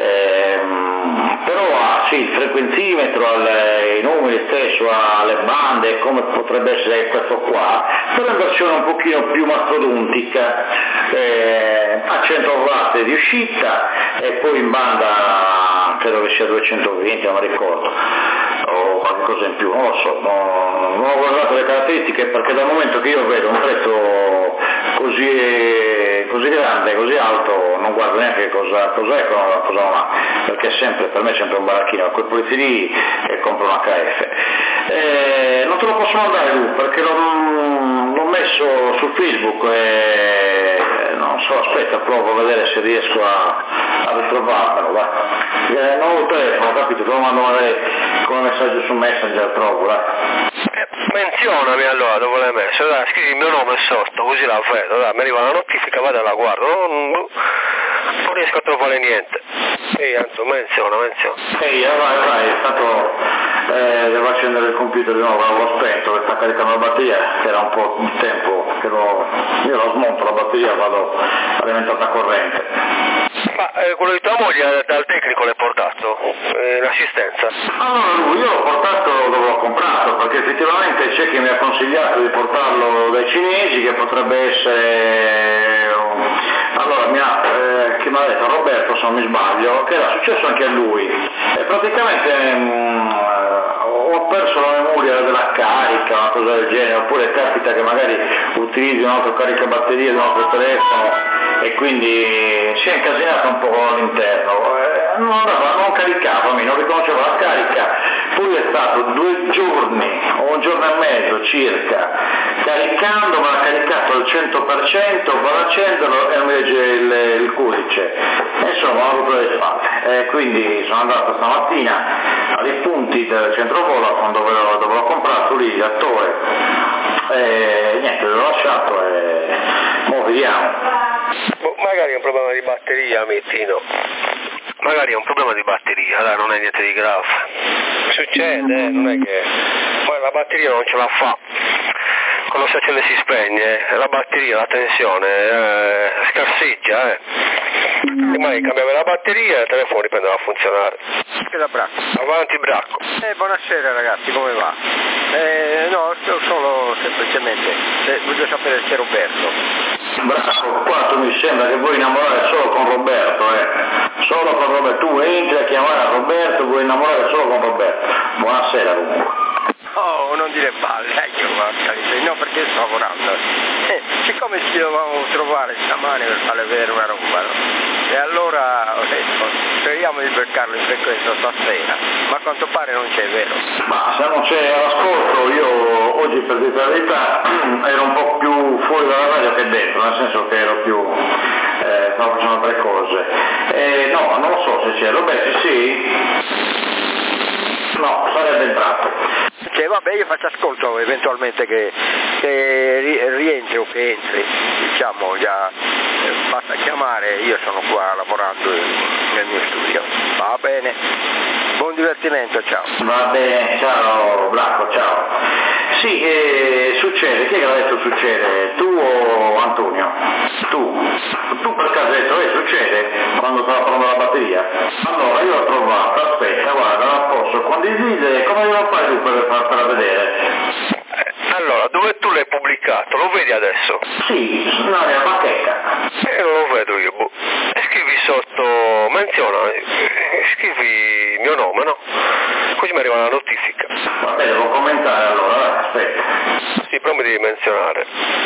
Però ha sì, il frequenzimetro, i numeri stesso, ha le bande, come potrebbe essere questo qua, però in versione un pochino più mastodontica, a 100 watt di uscita e poi in banda credo che sia 220, non mi ricordo, o qualcosa in più, non lo so, non ho guardato le caratteristiche, perché dal momento che io vedo un prezzo così grande, così alto, non guardo neanche cos'è, cosa non ha, perché per me è sempre un baracchino, a quel prezzo lì compro un HF. Non te lo posso mandare lui, perché l'ho messo su Facebook e non so, aspetta, provo a vedere se riesco a ritrovarmelo, va. Non ho il telefono, capito, te lo mando magari come messaggio su Messenger, provo, va. Menzionami allora dove l'hai messo, dai, scrivi il mio nome sotto, così la vedo, dai, mi arriva la notifica, vado e la guardo, non riesco a trovare niente. Ehi, Anto, menziona. Ehi, vai, è stato, devo accendere il computer di nuovo, l'avevo spento, che sta caricando la batteria, che era un po' di tempo che io lo smonto la batteria, vado alimentata corrente. Ma quello di tua moglie dal tecnico l'hai portato, l'assistenza? Allora, io l'ho portato dove l'ho comprato, perché effettivamente c'è chi mi ha consigliato di portarlo dai cinesi, che potrebbe essere, allora chi mi ha detto, Roberto se non mi sbaglio, che era successo anche a lui, e praticamente ho perso la memoria della carica, una cosa del genere, oppure capita che magari utilizzi un altro caricabatterie di un altro telefono e quindi si è incasinato un po' all'interno, non caricava, non riconosceva la carica, poi è stato 2 giorni o un giorno e mezzo circa caricando, ma l'ha caricato al 100%, vado a accenderlo e non mi legge il codice, insomma ho avuto le spalle, quindi sono andato stamattina ai punti del centro Vodafone dove l'ho comprato lì l'attore, e niente, l'ho lasciato e mo vediamo. Magari è un problema di batteria, Mettino. Magari è un problema di batteria, dai, non è niente di grave. Succede, non è che poi la batteria non ce la fa. Quando si accende e si spegne, la batteria, la tensione scarseggia, E mai cambiava la batteria e il telefono riprendeva a funzionare. Che da Bracco. Avanti Bracco. Buonasera ragazzi, come va? No, solo semplicemente voglio sapere se Roberto. Bracco, qua tu mi sembra che vuoi innamorare solo con Roberto, Solo con Roberto, tu entri a chiamare Roberto, vuoi innamorare solo con Roberto. Buonasera comunque. Oh, non dire balle, no, perché sto lavorando. Siccome ci dovevamo trovare stamane per fare vedere una roba, no? E allora ho detto, speriamo di beccarlo in frequenza stasera, ma a quanto pare non c'è, vero? Ma se non c'è all'ascolto, io oggi per dire la verità ero un po' più fuori dalla radio che dentro, nel senso che ero più, stavo facendo altre cose. No, non lo so se c'è, Roberto sì? No, sarebbe entrato. Vabbè, io faccio ascolto eventualmente che rientri o che entri, diciamo, già basta chiamare, io sono qua lavorando nel mio studio. Va bene, buon divertimento, ciao. Va bene, ciao Blanco, ciao. Sì, succede, chi è che l'ha detto succede? Tu o Antonio? Tu per caso hai detto, succede quando stava parlando della batteria? Allora io l'ho trovato, aspetta, guarda, la posso condividere, come devo fare tu per farla vedere? Allora, dove tu l'hai pubblicato? Lo vedi adesso? Sì, sulla mia bacheca. Non lo vedo io. Scrivi sotto, menziona, scrivi il mio nome, no? Così mi arriva la notifica. Vabbè, devo commentare allora, aspetta. Sì, però mi devi menzionare.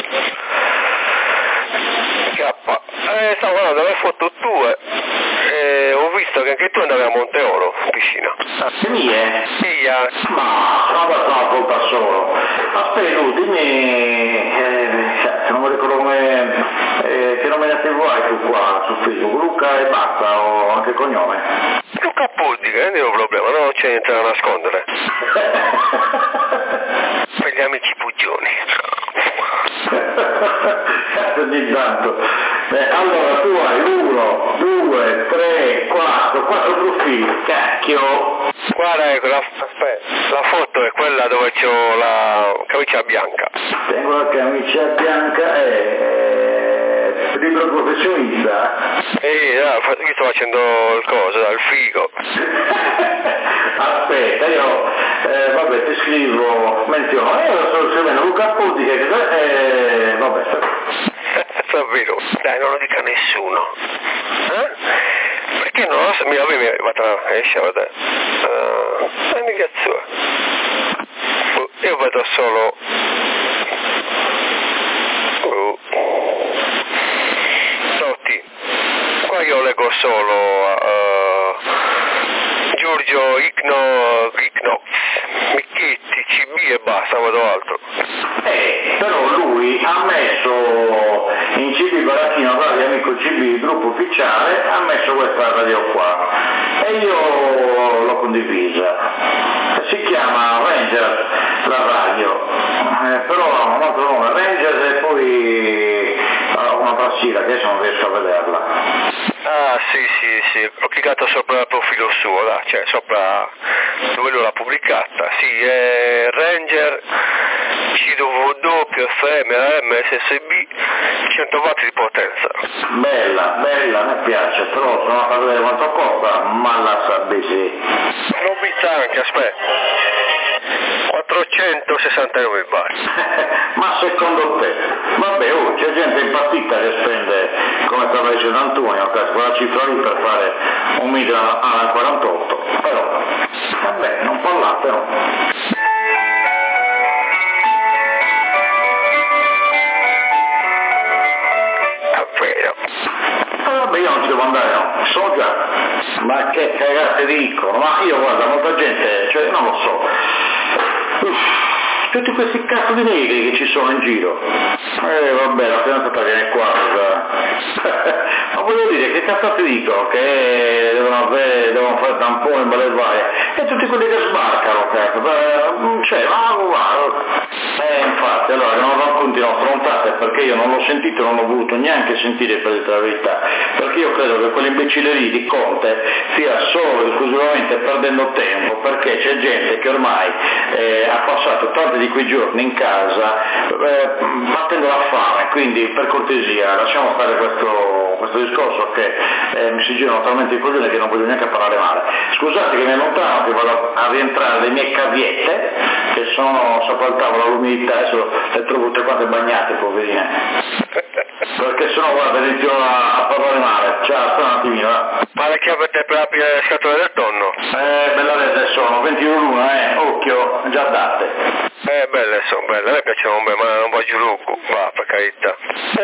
Stavo guardando le foto tue e ho visto che anche tu andavi a Monteoro, piscina. Mie? Sì, ma sono andato una volta solo. Aspetta, dimmi, non mi ricordo come, che nome attivo hai tu qua su Facebook, Luca e basta, o anche cognome? Luca Puddica, non è un problema, no? c'è niente da nascondere. Per gli amici pugioni. Ogni tanto. Allora tu hai 1, 2, 3, 4 profili, cacchio. Guarda, la foto è quella dove c'ho la camicia bianca. Tengo la camicia bianca e libero professionista. Io sto facendo il coso, il figo. Aspetta, io vabbè ti scrivo, menziono, io sto scrivendo Luca Putti che vabbè. Davvero? Dai, non lo dica a nessuno. Perché non lo so, mi esce a vedere. Che cazzo è? Io vedo solo Totti. Qua io leggo solo Giorgio Icno Michetti, CB e basta, vedo altro. Però lui ha messo in CB Barattino, Radio Amico CB, gruppo ufficiale, ha messo questa radio qua e io l'ho condivisa. Si chiama Ranger la radio, però ha un altro nome, Ranger, e poi una sigla che adesso non riesco a vederla. Ah sì, ho cliccato sopra il profilo suo, là, cioè sopra dove lui l'ha pubblicata, sì, è Ranger CW FM MSSB 100 watt di potenza. Bella, mi piace, però sono a vedere quanto costa, ma la sapessi. Non mi stanca, aspetta. 469 baht. Ma secondo te? Vabbè, c'è gente impazzita che spende, come stava dicendo Antonio, quella cifra lì per fare un media alla 48, però, vabbè, non parlate, no? Vabbè, io non ci devo andare, no, so già, ma che cagate dicono, ma io guarda, molta gente, cioè non lo so, tutti questi cazzo di negri che ci sono in giro, vabbè, la fidanzata viene qua, ma voglio dire, che cazzo ti dicono, che devono fare tampone, belle varie, e tutti quelli che sbarcano, cazzo, cioè, infatti, allora non raccontino stronzate perché io non l'ho sentito, non ho voluto neanche sentire, per dire la verità, perché io credo che quell'imbecille lì di Conte stia solo ed esclusivamente perdendo tempo, perché c'è gente che ormai ha passato tanti di quei giorni in casa battendo la fame, quindi per cortesia lasciamo stare questo discorso che mi si girano talmente i coglioni che non voglio neanche parlare male. Scusate che mi allontano, che vado a rientrare le mie caviette che sono sopra il tavolo all'umidità, adesso le trovo tutte quante bagnate, poverine, perché sennò guarda inizio a parlare male. Ciao, sta un attimino. Pare che avete per aprire le scatole del tonno. Bella rete sono 21 l'una, occhio, già date. Belle sono belle, a me piacciono bene, ma non voglio lungo, va, per carità.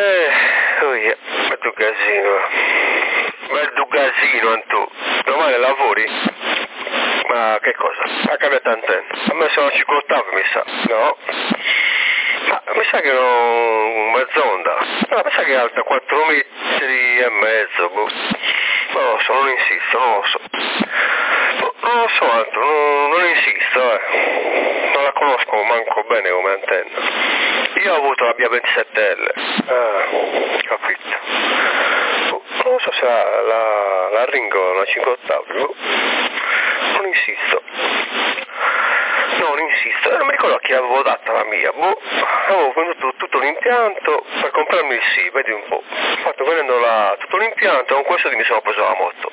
Bello casino, Antù. Domani lavori? Ma che cosa? Ha cambiato antenna. A me sono 50 mi sa. No? Mi sa che non mezz'onda. No, mi sa che è alta 4 metri e mezzo, boh. Non lo so, non insisto, non lo so. Non lo so altro, non insisto, non la conosco manco bene come antenna. Io ho avuto la BA27L, capito. Non so se la Ringo, la 5 ottavi, non insisto. Non insisto, non mi ricordo a chi avevo data la mia, avevo venduto tutto l'impianto per comprarmi il sì, vedi un po'. Fatto venendo tutto l'impianto, con questo mi sono preso la moto.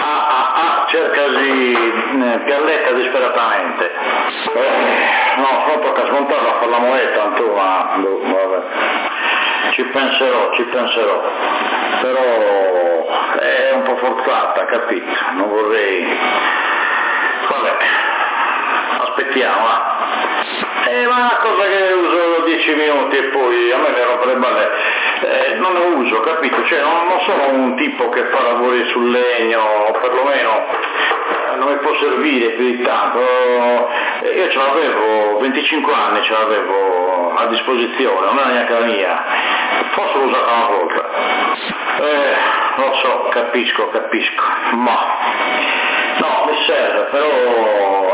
Cercasi Pialletta disperatamente. No, non tocca smontarla per la moneta, ma vabbè. Ci penserò. Però è un po' forzata, capito? Non vorrei. Vabbè. Aspettiamo, ma è una cosa che uso 10 minuti e poi a me mi rompe le balle, non ne uso, capito? Cioè non sono un tipo che fa lavori sul legno, o perlomeno non mi può servire più di tanto. Io ce l'avevo, 25 anni ce l'avevo a disposizione, non era neanche la mia, forse l'ho usata una volta. Lo so, capisco, ma no, mi serve, però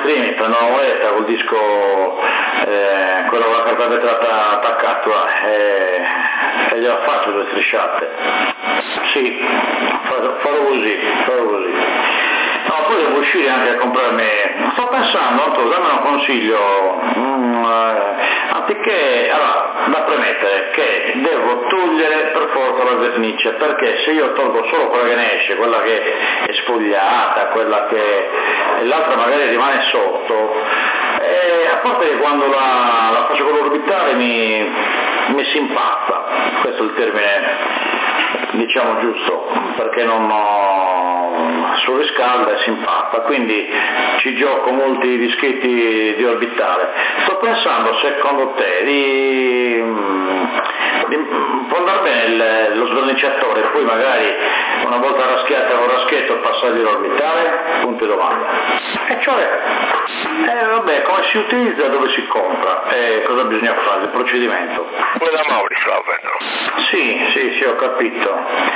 maestrini, prendo la moneta col disco, quello con la carta vetrata attaccato e gliela faccio 2 strisciate. Sì, farò così. No, poi devo uscire anche a comprarmi, sto pensando, dammi un consiglio, anziché, allora, da premettere che devo togliere per forza la vernice, perché se io tolgo solo quella che ne esce, quella che è sfogliata, quella che e l'altra magari rimane sotto, a parte che quando la faccio con l'orbitale mi si impazza, questo è il termine diciamo giusto, perché non surriscalda e si impappa, quindi ci gioco molti dischetti di orbitale. Sto pensando, secondo te, di può andare bene lo sverniciatore, poi magari una volta raschiata con raschietto passargli l'orbitale? Punto di domanda. E cioè, vabbè, come si utilizza, dove si compra, cosa bisogna fare, il procedimento? Poi da Maurizio la vendono. Sì, ho capito.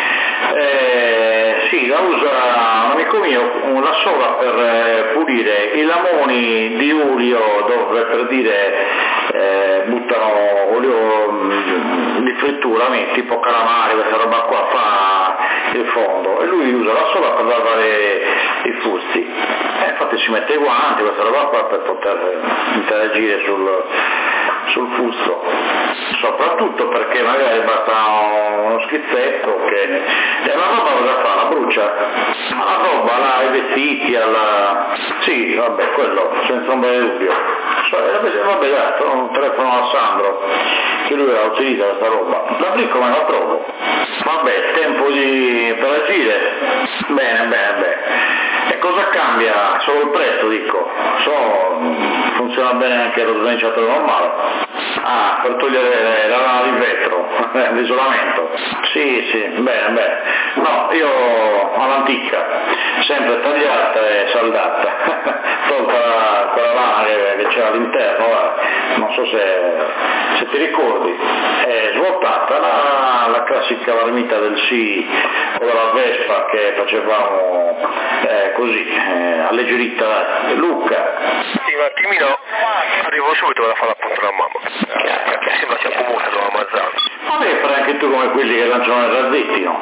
Sì, la usa un amico mio, la sola per pulire i lamoni di olio dove per dire buttano olio di frittura, tipo calamari, questa roba qua fa il fondo, e lui usa la sola per lavare i fusti. Infatti si mette i guanti, questa roba qua, per poter interagire sul fusto, soprattutto perché magari basta uno schizzetto e la roba cosa fa? La brucia? La roba, ai vestiti, sì, vabbè, quello senza un bel dubbio. Vabbè, dato un telefono a Sandro che lui la utilizza questa roba, la applico ma la provo. Vabbè, tempo per agire. Bene. E cosa cambia? Solo il prezzo, dico. Funziona bene anche lo sverniciatore normale. Per togliere la lana di vetro, l'isolamento. Sì, bene. No, io all'antica, sempre tagliata e saldata, tolta quella lana che c'era all'interno, non so se ti ricordi, è svuotata la classica marmita del sì o della Vespa che facevamo così, alleggerita Luca. Sì, un attimino, arrivo subito per fare appunto la mamma, che sembra sia comune sulla Mazzara. Vabbè, fai anche tu come quelli che lanciano i razzetti, no?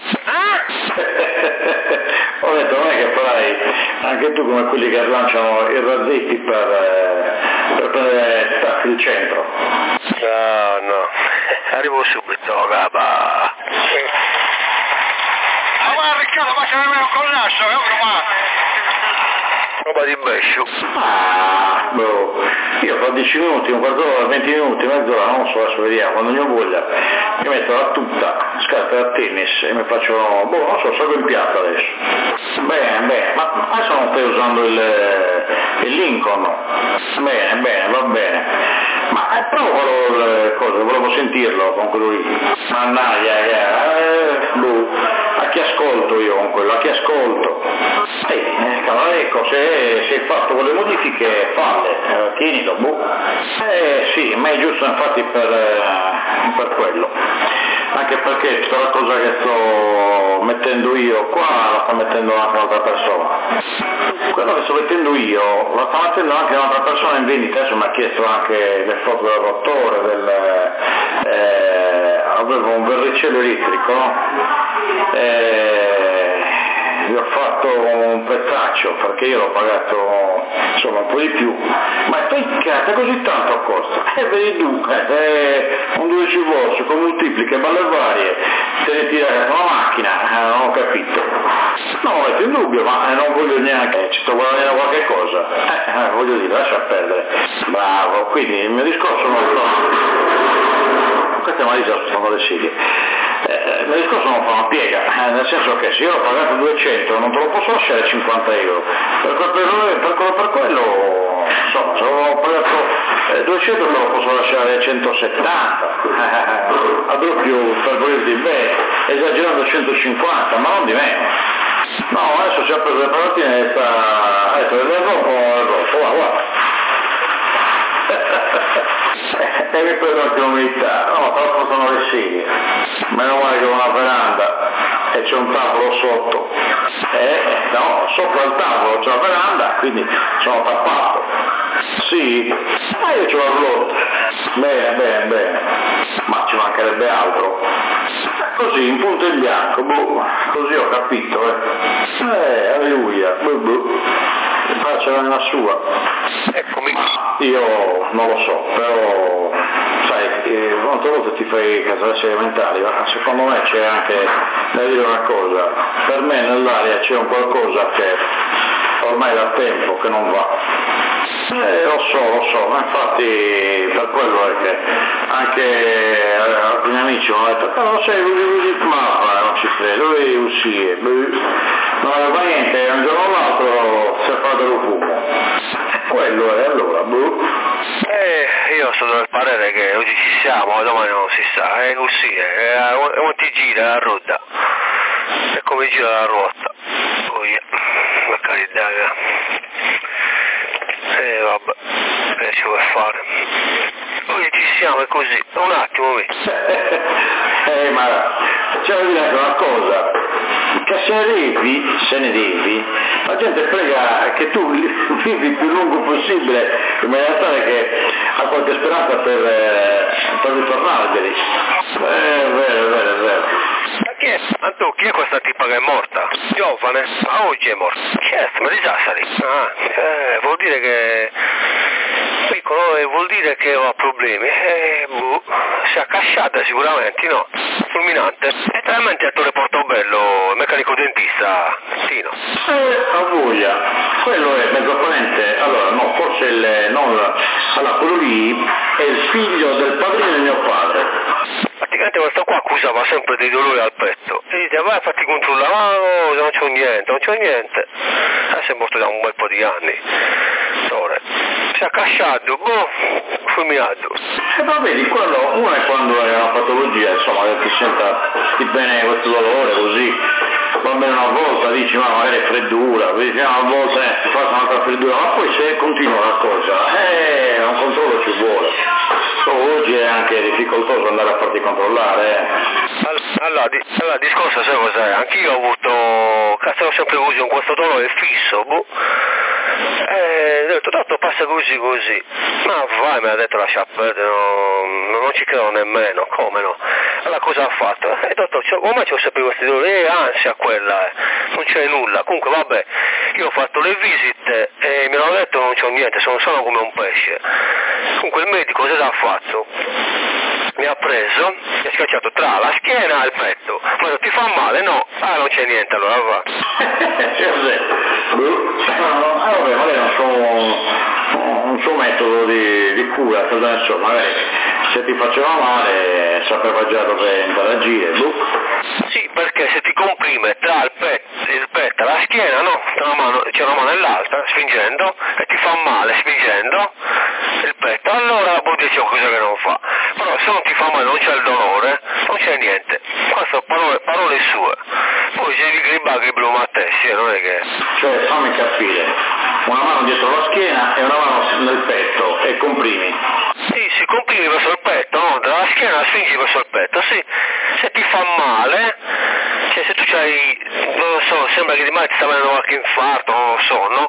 Ho detto, non è che farai anche tu come quelli che lanciano i razzetti per prendere stacchi il centro? No, arrivo subito, gaba. Ma Riccardo, ma c'è nemmeno con l'asso, roba di bescio. Io fra 10 minuti, un quarto d'ora, 20 minuti, mezz'ora, non so, adesso vediamo, quando ne ho voglia, mi metto la tuta, scarpe da tennis e mi faccio, non so, salgo in piazza adesso. Bene, ma adesso non stai usando il Lincoln? Bene, va bene. Ma provo le cose, volevo sentirlo con quello lì. Mannaggia, a chi ascolto io con quello, a chi ascolto? Ecco, se hai fatto quelle modifiche, falle, tienilo, sì, ma è giusto infatti per quello. Anche perché tutta la cosa che sto mettendo io qua la sta mettendo anche un'altra persona. Quello che sto mettendo io la sta mettendo anche un'altra persona in vendita. Adesso mi ha chiesto anche le foto del rotore, avevo un verricello elettrico, gli ho fatto un pezzaccio perché io l'ho pagato insomma un po' di più, ma poi così tanto costa, vedi tu, un 12 volts con moltipliche balle varie, te ne tira una macchina, non ho capito, non metto in dubbio, ma non voglio neanche, ci sto guadagnando qualche cosa, voglio dire, lascia perdere, bravo, quindi il mio discorso non lo, questa è Marisa, sono le sedie. Il mio discorso non fa una piega, nel senso che se io ho pagato 200 non te lo posso lasciare 50 euro, per quello insomma se ho pagato 200 te lo posso lasciare 170, a doppio per volerti bene, esagerando 150, ma non di meno. No, adesso ci ha preso le patatine e sta, è rotto, guarda. E mi prendo anche l'umidità, no, troppo sono le sedie, meno male che ho una veranda e c'è un tavolo sotto, no, sopra il tavolo c'è la veranda, quindi sono tappato. Sì, io c'ho la roulotte. Bene, ma ci mancherebbe altro. Così, in punto in bianco, così ho capito, alleluia, faccia nella sua. Eccomi. Io non lo so, però sai, molte volte ti fai casacce elementari, ma secondo me c'è anche da dire una cosa, per me nell'aria c'è un qualcosa che ormai da tempo che non va. Lo so, ma infatti per quello è che anche alcuni amici mi hanno detto, però sei così, ma non ci credo, non aveva niente, un giorno o l'altro si è fatto lo fumo. Quello è allora, Io sono del parere che oggi ci siamo, domani non si sa, è così, come ti gira la rotta, è come gira la ruota, poi la carità, vabbè, che ci vuoi fare? Oggi ci siamo, è così, un attimo, ma c'è da dire anche una cosa, che se ne devi, la gente prega che tu vivi il più lungo possibile, in maniera tale che ha qualche speranza per ritornarveli. È vero. Ma chi è questa tipa che è morta? Giovane? Ma oggi è morta? Certo, ma di Sassari? Vuol dire che... piccolo, vuol dire che ho problemi. Si è accasciata sicuramente, no? Fulminante. E talmente attore Portobello, il meccanico dentista, Tino. A voglia. Quello è mezzoponente, allora no, forse quello lì è il figlio del padrino di mio padre. Praticamente questo qua accusava sempre dei dolori al petto e dite vai fatti controllare, non c'ho niente, si è morto da un bel po' di anni, si è accasciato, fulminato. E va vedi, quello, uno è quando è una patologia, insomma, che ti senta bene questo dolore così, va bene una volta, dici ma magari è freddura, dici una volta ti fa un'altra freddura, ma poi se continua la cosa, un controllo ci vuole. Oggi è anche difficoltoso andare a farti controllare. Allora, il discorso sai cos'è? Anch'io ho avuto, cazzo, sempre così, con questo dolore fisso, ho detto, tanto passa così, ma vai, mi ha detto lascia perdere, non ci credo nemmeno, come no? Allora cosa ha fatto? Dottor, ormai c'ho sempre questi dolori, ansia quella, non c'è nulla, comunque vabbè, io ho fatto le visite e mi hanno detto non c'ho niente, sono sano come un pesce. Comunque il medico cosa ha fatto? Mi ha preso, mi ha schiacciato tra la schiena e il petto, mi ha detto ti fa male? No, non c'è niente, allora va. Vabbè, magari un suo metodo di cura, insomma, magari se ti faceva male sapeva già dove interagire. Sì, perché se ti comprime tra il petto e la schiena, no, c'è una mano e l'altra, spingendo, e ti fa male spingendo il petto, allora vuol dire c'è qualcosa che non fa. Però se non ti fa male, non c'è il dolore, non c'è niente. Queste parole sue. Poi se devi gribare a te, sì, non è che... Cioè, fammi capire, una mano dietro la schiena e una mano nel petto e comprimi. Sì, si comprimi verso il petto, no? Dalla schiena spingi verso il petto, sì. Se ti fa male, cioè se tu c'hai, non lo so, sembra che di male ti sta venendo qualche infarto, non lo so, no?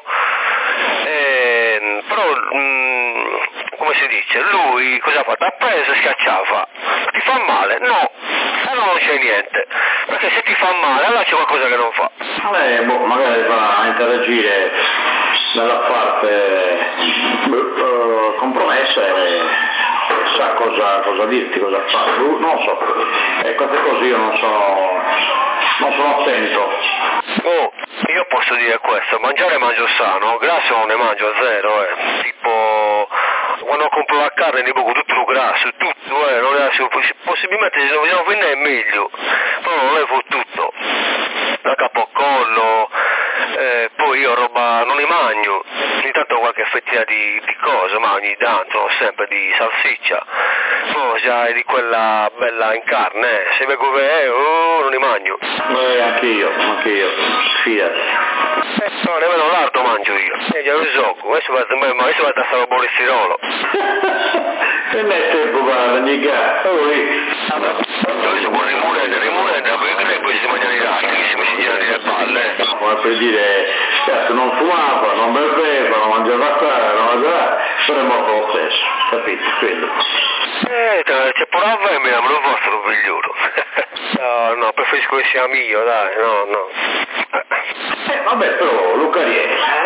Però, come si dice, lui cosa ha fatto? Ha preso e schiacciava. Ti fa male? No, allora non c'è niente. Perché se ti fa male, allora c'è qualcosa che non fa. Magari va a interagire nella parte compromessa e sa cosa dirti, cosa fare. Non so, e queste cose io non sono attento. Io posso dire questo, mangio sano, grasso non ne mangio zero, tipo quando compro la carne ne bevo tutto grasso, tutto, non è, possibilmente se non vogliamo vendere è meglio, però non levo tutto, da capo a collo, poi io roba non ne mangio, ogni tanto qualche fettina di cosa, ma ogni tanto sempre di salsiccia, poi già di quella bella in carne, se vedo non ne mangio. Anche io, fidati. No, nemmeno l'ardo mangio io, già lo so, adesso vado a stare a polistirolo. e non è tempo per arrancare, Dove si può rimurare, poi si mangiano i ratti, che si mangiano le palle. come per dire, certo non fumava, non beveva, non mangiava qua, non mangiava, però è morto lo stesso, capito? Quello. C'è pure la femmina, me lo vostro figliolo. No, preferisco che sia mio, dai, no. Vabbè, però Luca Riera,